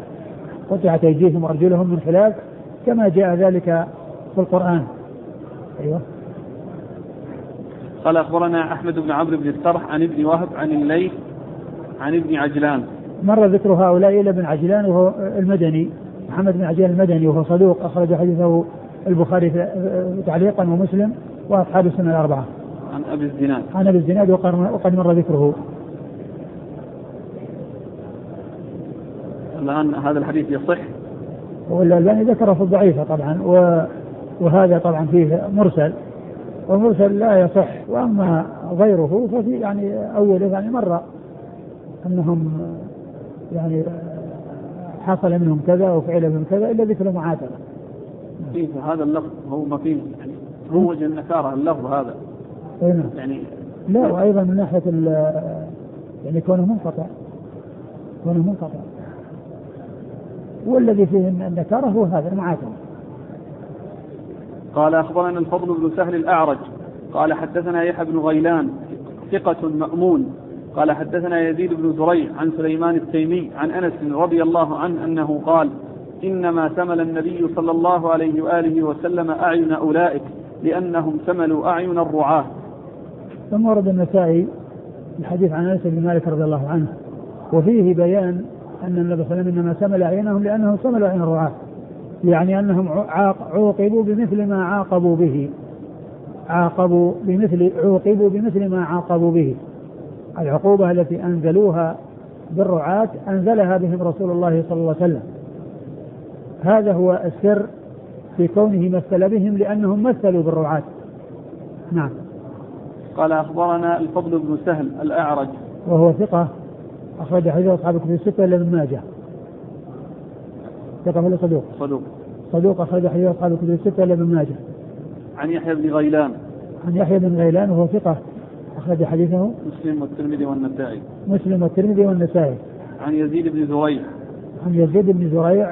من خلاف كما جاء ذلك في القرآن. أيوة. قال أخبرنا أحمد بن عمرو بن السرح عن ابن وهب عن الليث عن ابن عجلان. مر ذكر هؤلاء إلى ابن عجلان وهو المدني، محمد بن عجلان المدني، وهو صدوق أخرج حديثه البخاري تعليقا ومسلم وأصحاب السنة الأربعة. عن أبي الزناد وقد مر ذكره. الآن هذا الحديث يصح، والألباني ذكره في الضعيفة طبعا، وهذا طبعا فيه مرسل، والمرسل لا يصح. وأما غيره ففي يعني أوله يعني مر أنهم يعني حصل منهم كذا وفعل منهم كذا إلا ذكر معاتبة. كيف هذا اللفظ هو ما فيه يعني روج النكارة اللفظ هذا يعني لا، وأيضا من ناحية يعني كونه منقطع، والذي فيه النكارة هو هذا المعاتبة. قال أخبرنا الفضل بن سهل الأعرج قال حدثنا يحيى بن غيلان ثقة مأمون قال حدثنا يزيد بن زريع عن سليمان التيمي عن أنس رضي الله عنه أنه قال: إنما ثمل النبي صلى الله عليه وآله وسلم أعين أولئك لأنهم ثملوا أعين الرعاة. ثم ورد النسائي الحديث عن أنس بن مالك رضي الله عنه، وفيه بيان أن النبي صلى الله عليه وسلم إنما ثمل أعينهم لأنهم ثملوا أعين الرعاة، يعني أنهم عوقبوا بمثل ما عوقبوا بمثل ما عاقبوا به. العقوبة التي أنزلوها بالرعاة أنزلها بهم رسول الله صلى الله عليه وسلم. هذا هو السر في كونه مثل بهم، لأنهم مثلوا بالرعاة. نعم. قال أخبرنا الفضل بن سهل الأعرج وهو ثقة أخرج حديث أصحاب الكتب الستة إلا ابن ماجه. ثقة ولا صدوق أخرج حديث أصحاب الكتب الستة إلا ابن ماجه. عن يحيى بن غيلان وهو ثقة أخرج حديثه مسلم والترمذي والنسائي. عن يزيد بن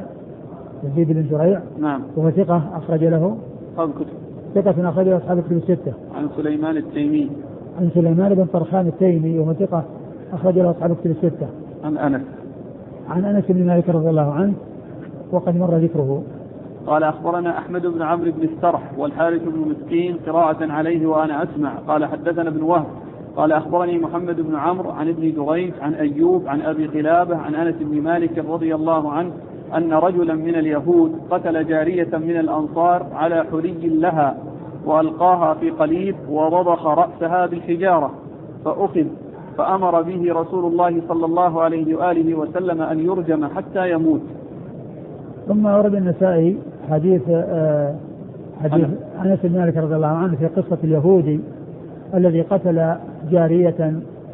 زريع نعم، وهو ثقة أخرج له ثقة أخرج له أصحاب الكتب الستة. عن سليمان بن طرخان التيمي وهو ثقة أخرج له أصحاب الكتب الستة. عن أنس بن مالك رضي الله عنه وقد مر ذكره. قال أخبرنا أحمد بن عمرو بن السرح والحارث بن مسكين قراءة عليه وأنا أسمع. قال حدثنا ابن وهب قال أخبرني محمد بن عمرو عن ابن جريج عن أيوب عن أبي قلابة عن أنس بن مالك رضي الله عنه أن رجلا من اليهود قتل جارية من الأنصار على حلي لها وألقاها في قليب ورضخ رأسها بالحجارة فأخذ، فأمر به رسول الله صلى الله عليه وآله وسلم أن يرجم حتى يموت. ثم ورد النسائي حديث أنس بن مالك رضي الله عنه في قصة اليهودي الذي قتل جارية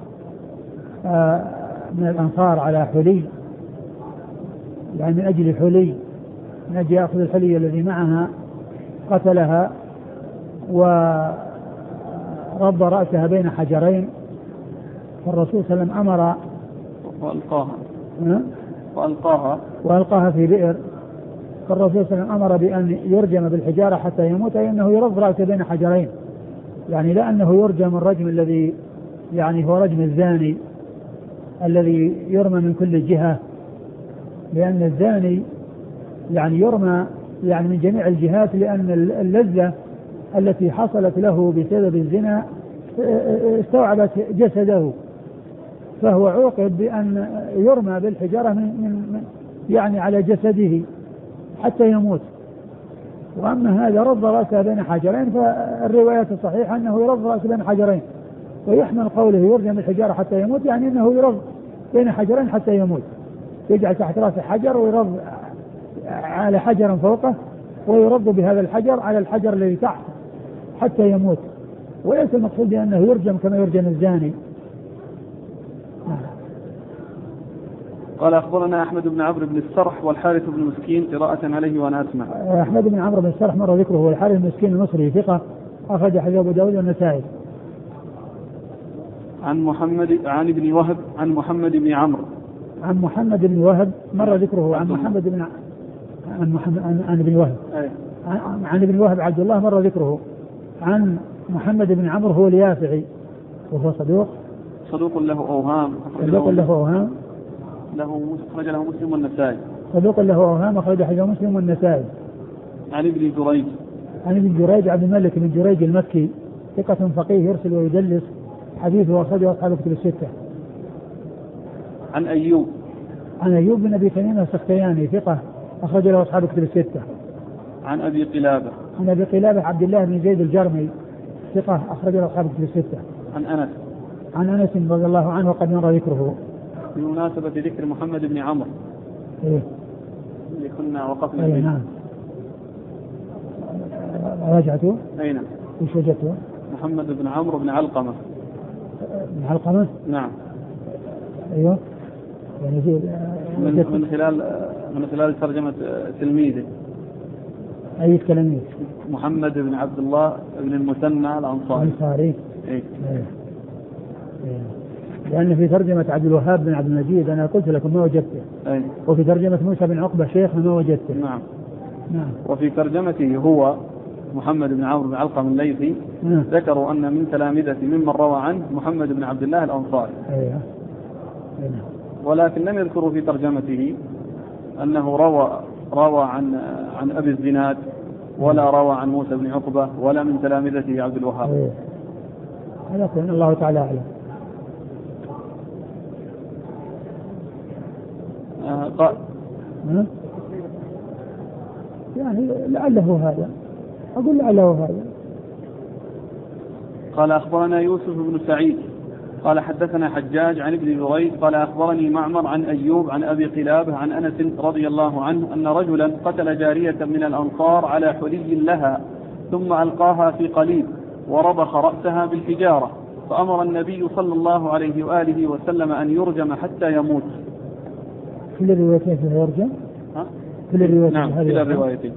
من الأنصار على حلي، يعني من أجل حلي، من أجل يأخذ الحلي الذي معها، قتلها ورب رأسها بين حجرين، فالرسول صلى الله عليه وسلم أمر وألقاها في بئر، فالرسول صلى الله عليه وسلم أمر بأن يرجم بالحجارة حتى يموت، أي أنه يرد رأسه بين حجرين، يعني لا أنه يرجم الرجم الذي يعني هو رجم الزاني الذي يرمى من كل جهة، لأن الزاني يعني يرمى يعني من جميع الجهات، لأن اللذة التي حصلت له بسبب الزنا استوعبت جسده، فهو عوقب بأن يرمى بالحجارة من يعني على جسده حتى يموت. وأما هذا رد رأسه بين حجرين، فالرواية الصحيحة أنه يرد رأسه بين حجرين، ويحمل قوله يرجم بالحجارة حتى يموت، يعني أنه يرد بين حجرين حتى يموت، يجعل تحت رأسه حجر ويرد على حجر فوقه، ويرد بهذا الحجر على الحجر الذي تحت حتى يموت، وليس المقصود بأنه يرجم كما يرجم الزاني. قال أخبرنا أحمد بن عمرو بن السرح والحارث بن مسكين قراءة عليه وأنا أسمع. أحمد بن عمرو بن السرح مر ذكره، والحارث بن مسكين المصري ثقة أخرج حديث أبو داود والنسائي. عن ابن وهب عن محمد بن عمرو عن محمد بن وهب مر ذكره، عن محمد بن عن ابن وهب عن ابن وهب عبد الله مر ذكره، عن محمد بن عمرو هو اليافعي وهو صدوق له أوهام أخرج له مسلم والنسائي. صدوق له أوهام أخرج حديث مسلم والنسائي. عن ابن جريج عبد الملك بن جريج المكي ثقة فقيه يرسل ويدلس، حديثه أخرجه أصحاب الكتب الستة. عن أيوب بن أبي تميم السختياني ثقة أخرج له أصحاب الكتب الستة. عن أبي قلابة عبد الله بن زيد الجرمي ثقة أخرج له أصحاب الكتب الستة. عن أنس رضي الله عنه وقد مر ذكره. بمناسبة ذكر محمد بن عمرو اللي كنا وقفنا فيه. نعم. راجعته؟ نعم. وش وجدته؟ محمد بن عمرو بن علقمة. نعم. أيوه. يعني من خلال ترجمة تلميذه. أي تلميذ؟ محمد بن عبد الله بن المثنى الأنصاري. إيه. لأن في ترجمة عبد الوهاب بن عبد المجيد أنا قلت لكم ما وجدته. وفي ترجمة موسى بن عقبة شيخ ما وجدته. نعم. وفي ترجمته هو محمد بن عمرو بن علقمة الليثي ذكروا أن من تلامذة ممن روى عنه محمد بن عبد الله الأنصاري. ولكن لم يذكروا في ترجمته أنه روى عن أبي الزناد، ولا روى عن موسى بن عقبة، ولا من تلامذته عبد الوهاب. هذا الله تعالى أعلم. يعني لعله هذا، أقول لعله هذا. قال أخبرنا يوسف بن سعيد قال حدثنا حجاج عن ابن جريج قال أخبرني معمر عن أيوب عن أبي قلابة عن أنس رضي الله عنه أن رجلا قتل جارية من الأنصار على حلي لها، ثم ألقاها في قليب وربخ رأسها بالحجارة، فأمر النبي صلى الله عليه وآله وسلم أن يرجم حتى يموت. كل الروايتين فيها يرجم؟ كل الروايتين. نعم كل الروايتين.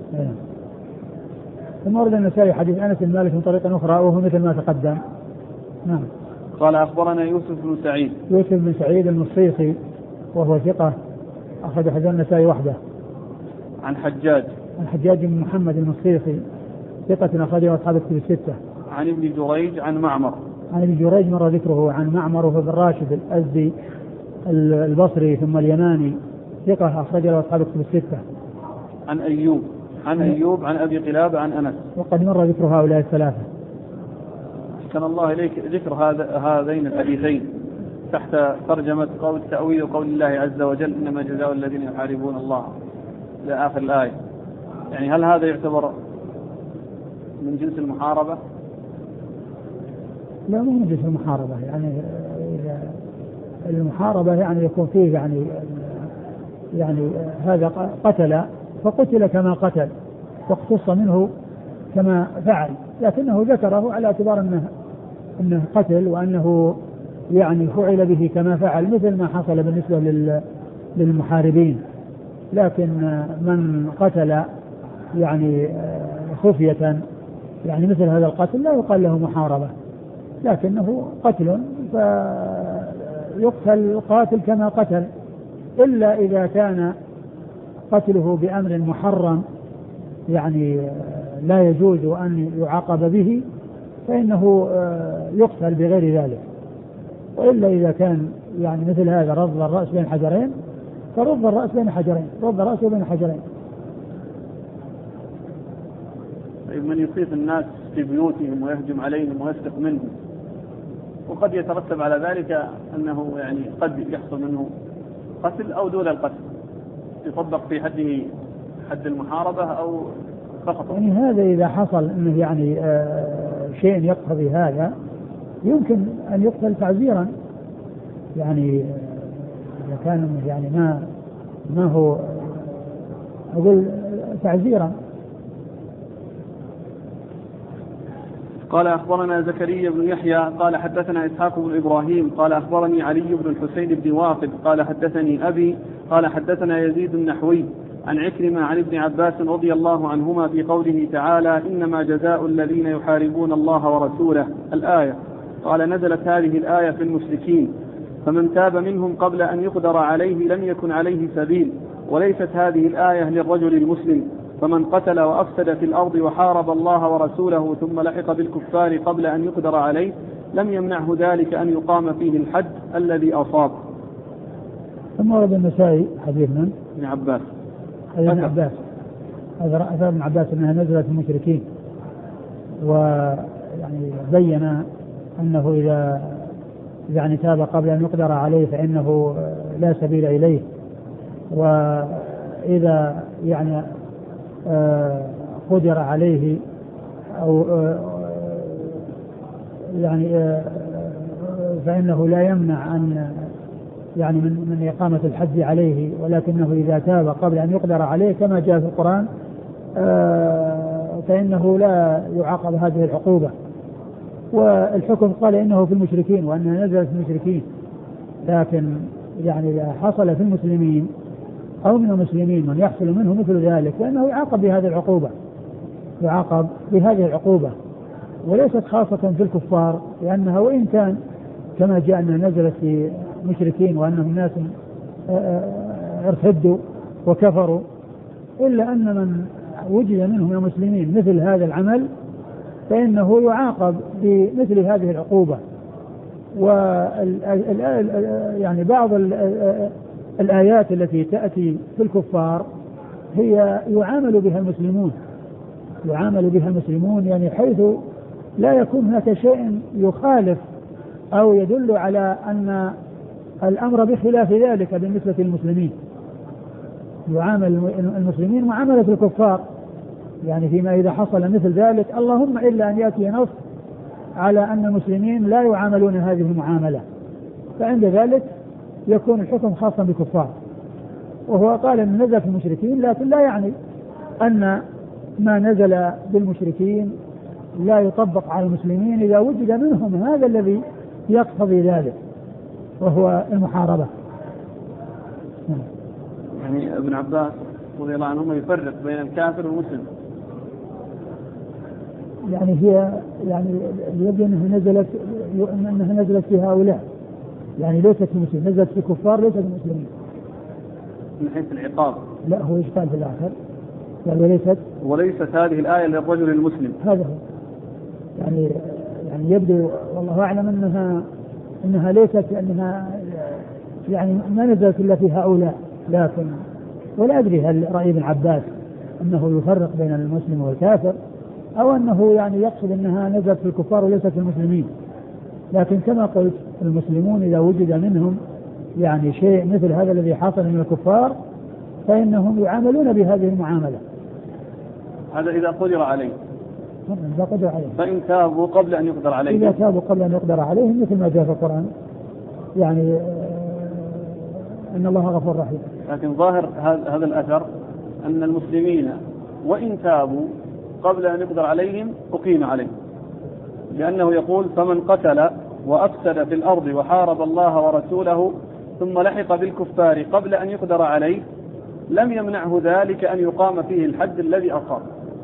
ثم ورد النسائي حديث أنس بن مالك من طريقة أخرى وهو مثل ما تقدم. نعم. قال أخبرنا يوسف بن سعيد المصيصي وهو ثقة أخرج حديث النسائي وحده. عن حجاج بن محمد المصيصي ثقة أخرجه أصحاب الكتب الستة. عن ابن جريج عن ابن جريج مر ذكره، عن معمر وهو بن راشد الأزدي البصري ثم اليماني ثقة أخرج له أصحاب الكتب الستة. عن أيوب عن أبي قلابة عن أنس. وقد مر ذكر هؤلاء الثلاثة. كان الله إليك ذكر هذين الحديثين تحت ترجمة قول التأويل وقول الله عز وجل إنما جزاء الذين يحاربون الله إلى آخر الآية. يعني هل هذا يعتبر من جنس المحاربة؟ لا، مو من جنس المحاربة. يعني المحاربة يعني يكون فيه يعني هذا قتل فقتل كما قتل، واقتص منه كما فعل، لكنه ذكره على اعتبار أنه قتل، وأنه يعني فعل به كما فعل، مثل ما حصل بالنسبة للمحاربين. لكن من قتل يعني خفية يعني مثل هذا القتل لا يقال له محاربة، لكنه قتل، فيقتل القاتل كما قتل، إلا إذا كان قتله بأمر محرم يعني لا يجوز أن يعاقب به، فإنه يقتل بغير ذلك. وإلا إذا كان يعني مثل هذا رض الرأس بين حجرين، فرض الرأس بين حجرين، رض رأسه بين حجرين. طيب، من يصيب الناس في بيوتهم ويهجم عليهم ويسرق منهم، وقد يترتب على ذلك أنه يعني قد يحصل منه قتل أو دون القتل، يطبق في حده حد المحاربة أو فقط؟ يعني هذا إذا حصل أنه يعني شيء يقتضي هذا يمكن أن يقتل تعزيرا، يعني إذا كان يعني ما هو أقول تعزيرا. قال أخبرنا زكريا بن يحيى قال حدثنا إسحاق بن إبراهيم قال أخبرني علي بن الحسين بن واقد قال حدثني أبي قال حدثنا يزيد النحوي عن عكرمة عن ابن عباس رضي الله عنهما في قوله تعالى إنما جزاء الذين يحاربون الله ورسوله الآية. قال نزلت هذه الآية في المشركين، فمن تاب منهم قبل أن يقدر عليه لم يكن عليه سبيل، وليست هذه الآية للرجل المسلم، فمن قتل وأفسد في الأرض وحارب الله ورسوله ثم لحق بالكفار قبل أن يقدر عليه لم يمنعه ذلك أن يقام فيه الحد الذي أصاب. ثم ورد النسائي حديث من ابن عباس، ابن عباس، هذا أثر ابن عباس أنها نزلت في المشركين، ويعني بين أنه إذا يعني تاب قبل أن يقدر عليه فإنه لا سبيل إليه، وإذا يعني قدر عليه أو يعني فإنه لا يمنع أن يعني من إقامة الحد عليه، ولكنه إذا تاب قبل أن يقدر عليه كما جاء في القرآن فإنه لا يعاقب هذه العقوبة. والحكم قال إنه في المشركين وأنها نزلت في المشركين، لكن يعني إذا حصل في المسلمين أو من المسلمين من يحصل منه مثل ذلك فإنه يعاقب بهذه العقوبة، يعاقب بهذه العقوبة، وليست خاصة في الكفار، لأنها وإن كان كما جاء أنها نزلت في مشركين وأنهم ناس ارتدوا وكفروا، إلا أن من وجد منهم المسلمين مثل هذا العمل فإنه يعاقب بمثل هذه العقوبة. يعني بعض الآيات التي تأتي في الكفار هي يعامل بها المسلمون يعني حيث لا يكون هناك شيء يخالف أو يدل على أن الأمر بخلاف ذلك بالنسبة للمسلمين. يعامل المسلمين معاملة الكفار، يعني فيما إذا حصل مثل ذلك، اللهم إلا أن يأتي نص على أن المسلمين لا يعاملون هذه المعاملة، فعند ذلك يكون الحكم خاصا بالكفار. وهو قال أن نزل في المشركين، لكن لا يعني أن ما نزل بالمشركين لا يطبق على المسلمين إذا وجد منهم هذا الذي يقتضي ذلك وهو المحاربة. يعني ابن عباس رضي الله عنهما يفرق بين الكافر والمسلم، يعني هي يعني يبدو أنها نزلت في هؤلاء، يعني ليست في المسلمين، نزلت في الكفار ليست في المسلمين من حيث العقاب. لا، هو إشكال في الآخر، يعني وليست هذه الآية للرجل المسلم. هذا هو يعني يبدو والله أعلم أنها ليست، أنها يعني ما نزلت إلا في هؤلاء، لكن ولا أدري هل رأي ابن عباس أنه يفرق بين المسلم والكافر أو أنه يعني يقصد أنها نزلت في الكفار وليست في المسلمين. لكن كما قلت المسلمون إذا وجد منهم يعني شيء مثل هذا الذي حصل من الكفار فإنهم يعاملون بهذه المعاملة. هذا إذا قدر عليه، فإن تابوا قبل أن يقدر عليه، إذا تابوا قبل أن يقدر عليهم مثل ما جاء في القرآن، يعني أن الله غفور رحيم. لكن ظاهر هذا الأثر أن المسلمين وإن تابوا قبل أن يقدر عليهم أقيم عليهم، لأنه يقول فمن قتل وأفسد في الأرض وحارب الله ورسوله ثم لحق بالكفار قبل أن يقدر عليه لم يمنعه ذلك أن يقام فيه الحد الذي أصاب.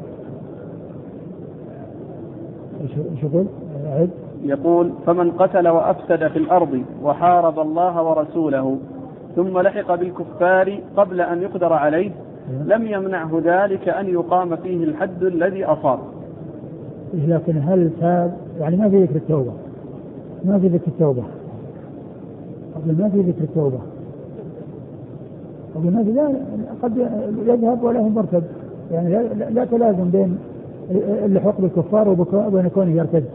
يقول فمن قتل وأفسد في الأرض وحارب الله ورسوله ثم لحق بالكفار قبل أن يقدر عليه لم يمنعه ذلك أن يقام فيه الحد الذي أصاب. لكن هل تاب؟ يعني ما في ذكر التوبة، ما في ذكر التوبة، ما في ذكر التوبة، ما في ذلك قد يذهب ولا هو مرتد، يعني لا تلازم بين اللحوق بالكفار وبين كونه يرتد.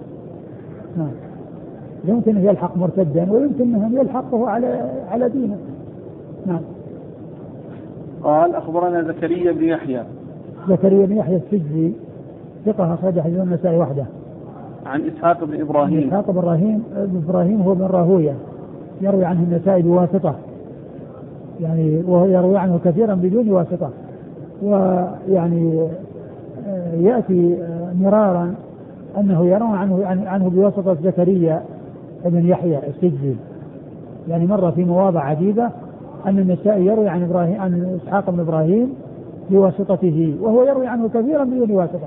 يمكن أن يلحق مرتدا ويمكن أن يلحقه على دينه. نعم. قال أخبرنا زكريا بن يحيى. زكريا بن يحيى السجزي ثقة أخرج حديث النسائي وحده. عن إسحاق بن إبراهيم. إسحاق بن إبراهيم هو بن راهوية، يروي عنه النسائي بواسطة، يعني وهو يروي عنه كثيرا بدون واسطة، ويعني يأتي مرارا أنه يروي عنه بواسطة زكريا بن يحيى السجزي، يعني مرة في مواضع عديدة أن النسائي يروي عن إسحاق بن إبراهيم بواسطته، وهو يروي عنه كثيرا بدون واسطة،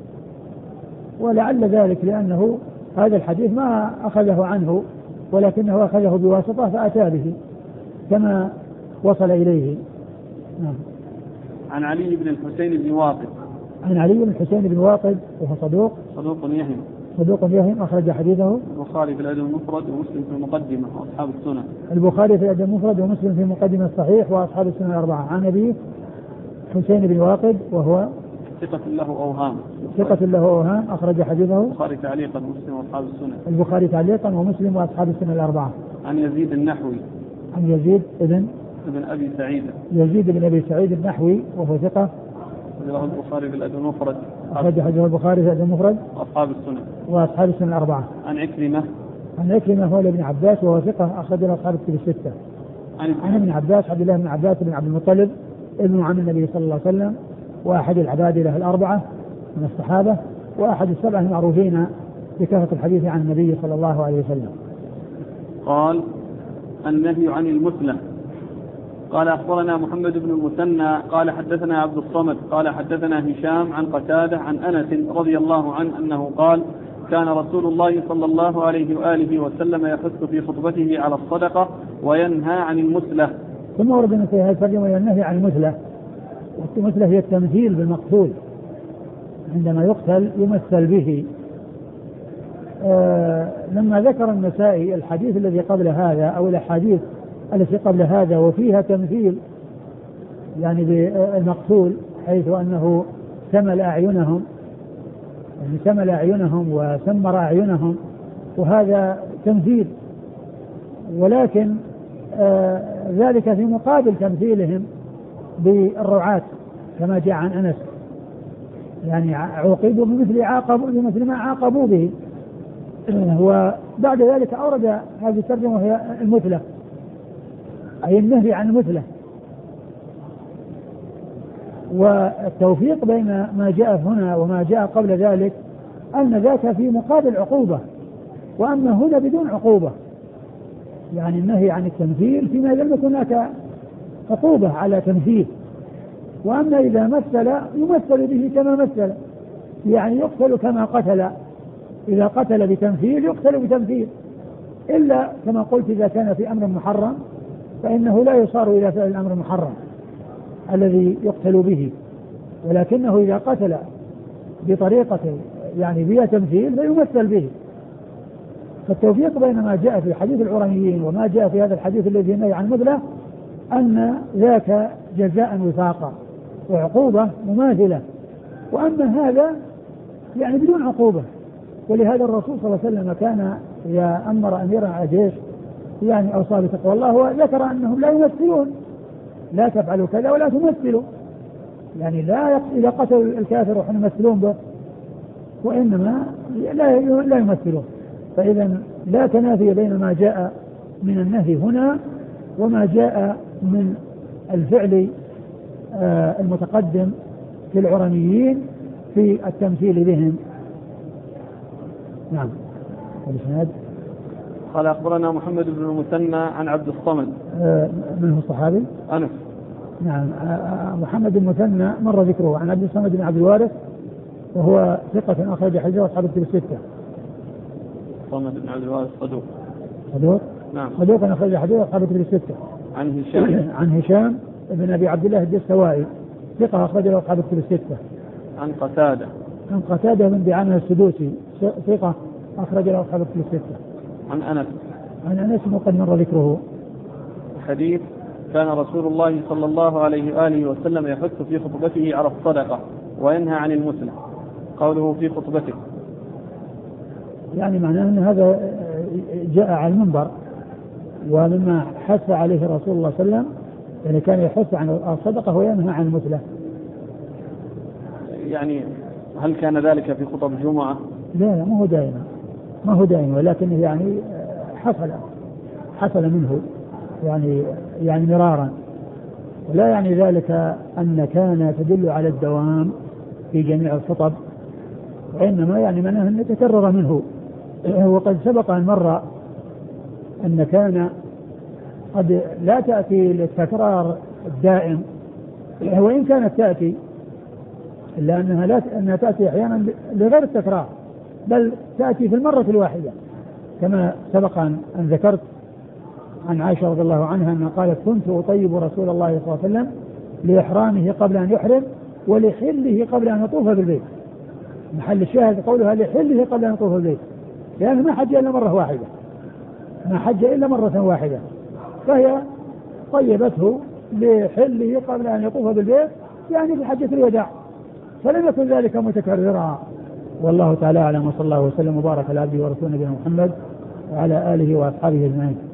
ولعل ذلك لأنه هذا الحديث ما أخذه عنه ولكنه أخذه بواسطة فأتى به كما وصل إليه. نعم. عن علي بن الحسين بن واقد. عن علي بن الحسين بن واقد وهو صدوق يهم أخرج حديثه البخاري في الأدب المفرد ومسلم في المقدمة وأصحاب السنن. البخاري في الأدب المفرد ومسلم في المقدمة الصحيح وأصحاب السنن الأربعة. عن أبي حسين بن واقد وهو ثقة له أوهام أخرج حديثه البخاري تعليقا ومسلم وأصحاب السنن. البخاري تعليقا ومسلم وأصحاب السنن الأربعة. عن يزيد النحوي. عن يزيد ابن أبي سعيد. يزيد بن أبي سعيد النحوي وهو ثقة. له البخاري في الأدب المفرد. أخرج حديث البخاري في الأدب المفرد وأصحاب السنن الأربعة. عن عكرمة هو ابن عباس وهو ثقة أخرج له أصحاب الكتب الستة. عن ابن عباس عبد الله بن عباس بن عبد المطلب ابن عم النبي صلى الله عليه وسلم وأحد العباد له الأربعة من الصحابة وأحد السبعة المعروفين بكثرة الحديث عن النبي صلى الله عليه وسلم. قال النهي عن المثلى. قال أخبرنا محمد بن المثنى قال حدثنا عبد الصمد قال حدثنا هشام عن قتادة عن أنس رضي الله عنه أنه قال كان رسول الله صلى الله عليه وآله وسلم يحث في خطبته على الصدقة وينهى عن المثلى. ثم ورد في هذا الترجمة النهي عن المثلى. المثلى هي التمثيل بالمقتول، عندما يقتل يمثل به. لما ذكر النسائي الحديث الذي قبل هذا أو الأحاديث التي قبل هذا وفيها تمثيل يعني بالمقتول حيث أنه سمل أعينهم وسمر أعينهم، وهذا تمثيل، ولكن ذلك في مقابل تمثيلهم بالرعاة كما جاء عن أنس، يعني عوقبوا بمثل ما عاقبوا به. وبعد ذلك أورد هذه الترجمة وهي المثلى، أي النهي عن المثلى. والتوفيق بين ما جاء هنا وما جاء قبل ذلك أن ذاك في مقابل عقوبة، وأما هنا بدون عقوبة، يعني النهي عن التمثيل فيما لم يكن هناك عقوبة على تمثيل. وأما إذا مثل يمثل به كما مثل، يعني يقتل كما قتل، إذا قتل بتمثيل يقتل بتمثيل، إلا كما قلت إذا كان في أمر محرم فإنه لا يصار إلى فعل الأمر المحرم الذي يقتل به، ولكنه إذا قتل بطريقة يعني بها تمثيل فيمثل به. فالتوفيق بين ما جاء في حديث العرنيين وما جاء في هذا الحديث الذي نهي عن المثلى أن ذاك جزاء وفاقا وعقوبة مماثلة، وأما هذا يعني بدون عقوبة. ولهذا الرسول صلى الله عليه وسلم كان إذا أمر أميرا على جيش يعني أوصى بتقوى الله وذكر أنهم لا يمثلون، لا تفعلوا كذا ولا تمثلوا، يعني لا إذا قتلوا الكافر وحن يمثلون به، وإنما لا يمثلون. فإذا لا تنافي بين ما جاء من النهي هنا وما جاء من الفعل المتقدم في العرنيين، في التمثيل بهم. نعم. الإسناد قال أخبرنا محمد بن المثنى عن عبد الصمد. من هو الصحابي؟ أنس. نعم. محمد بن المثنى مر ذكره عن عبد الصمد بن عبد الوارث وهو ثقة أخرج حديثه أصحاب الكتب الستة. صمد بن عبد الوارث صدوق. صدوق؟ نعم. صدوق أخرج حديثه أصحاب الكتب الستة. عن هشام. عن هشام بن أبي عبد الله الدستوائي ثقة أخرج له أصحاب الكتب الستة. عن قتادة. عن قتادة بن دعامة السدوسي ثقة أخرج له أصحاب الكتب الستة. عن أنس. عن أنس وقد مر ذكره. حديث: كان رسول الله صلى الله عليه وآله وسلم يحث في خطبته على الصدقة وينهى عن المثلة. قوله في خطبته يعني معناه أن هذا جاء على المنبر، ومما حث عليه رسول الله صلى الله عليه وسلم يعني كان يحث عن الصدقة وينهى عن المثلة. يعني هل كان ذلك في خطب الجمعة؟ لا ما هو دائما ولكن يعني حصل منه يعني مرارا، ولا يعني ذلك أن كان تدل على الدوام في جميع الخطب، وإنما يعني معناه أن تكرر منه. وقد سبق أن مر أن كان قد لا تأتي للتكرار الدائم، وإن كانت تأتي إلا أنها تأتي أحيانا لغير التكرار، بل تأتي في المرة الواحدة، كما سبق أن ذكرت عن عائشة رضي الله عنها أنها قالت: كنت أطيب رسول الله صلى الله عليه وسلم لإحرامه قبل أن يحرم ولحله قبل أن يطوف بالبيت. محل الشاهد قولها لحله قبل أن يطوف بالبيت، لأنه ما حج إلا مرة واحدة، ما حج إلا مرة واحدة، فهي طيبته لحله قبل أن يطوف بالبيت يعني في حجة الوداع، فلم يكن ذلك متكررا. والله تعالى أعلم، وصلى الله وسلم وبارك على عبده ورسوله نبينا محمد وعلى آله وأصحابه أجمعين.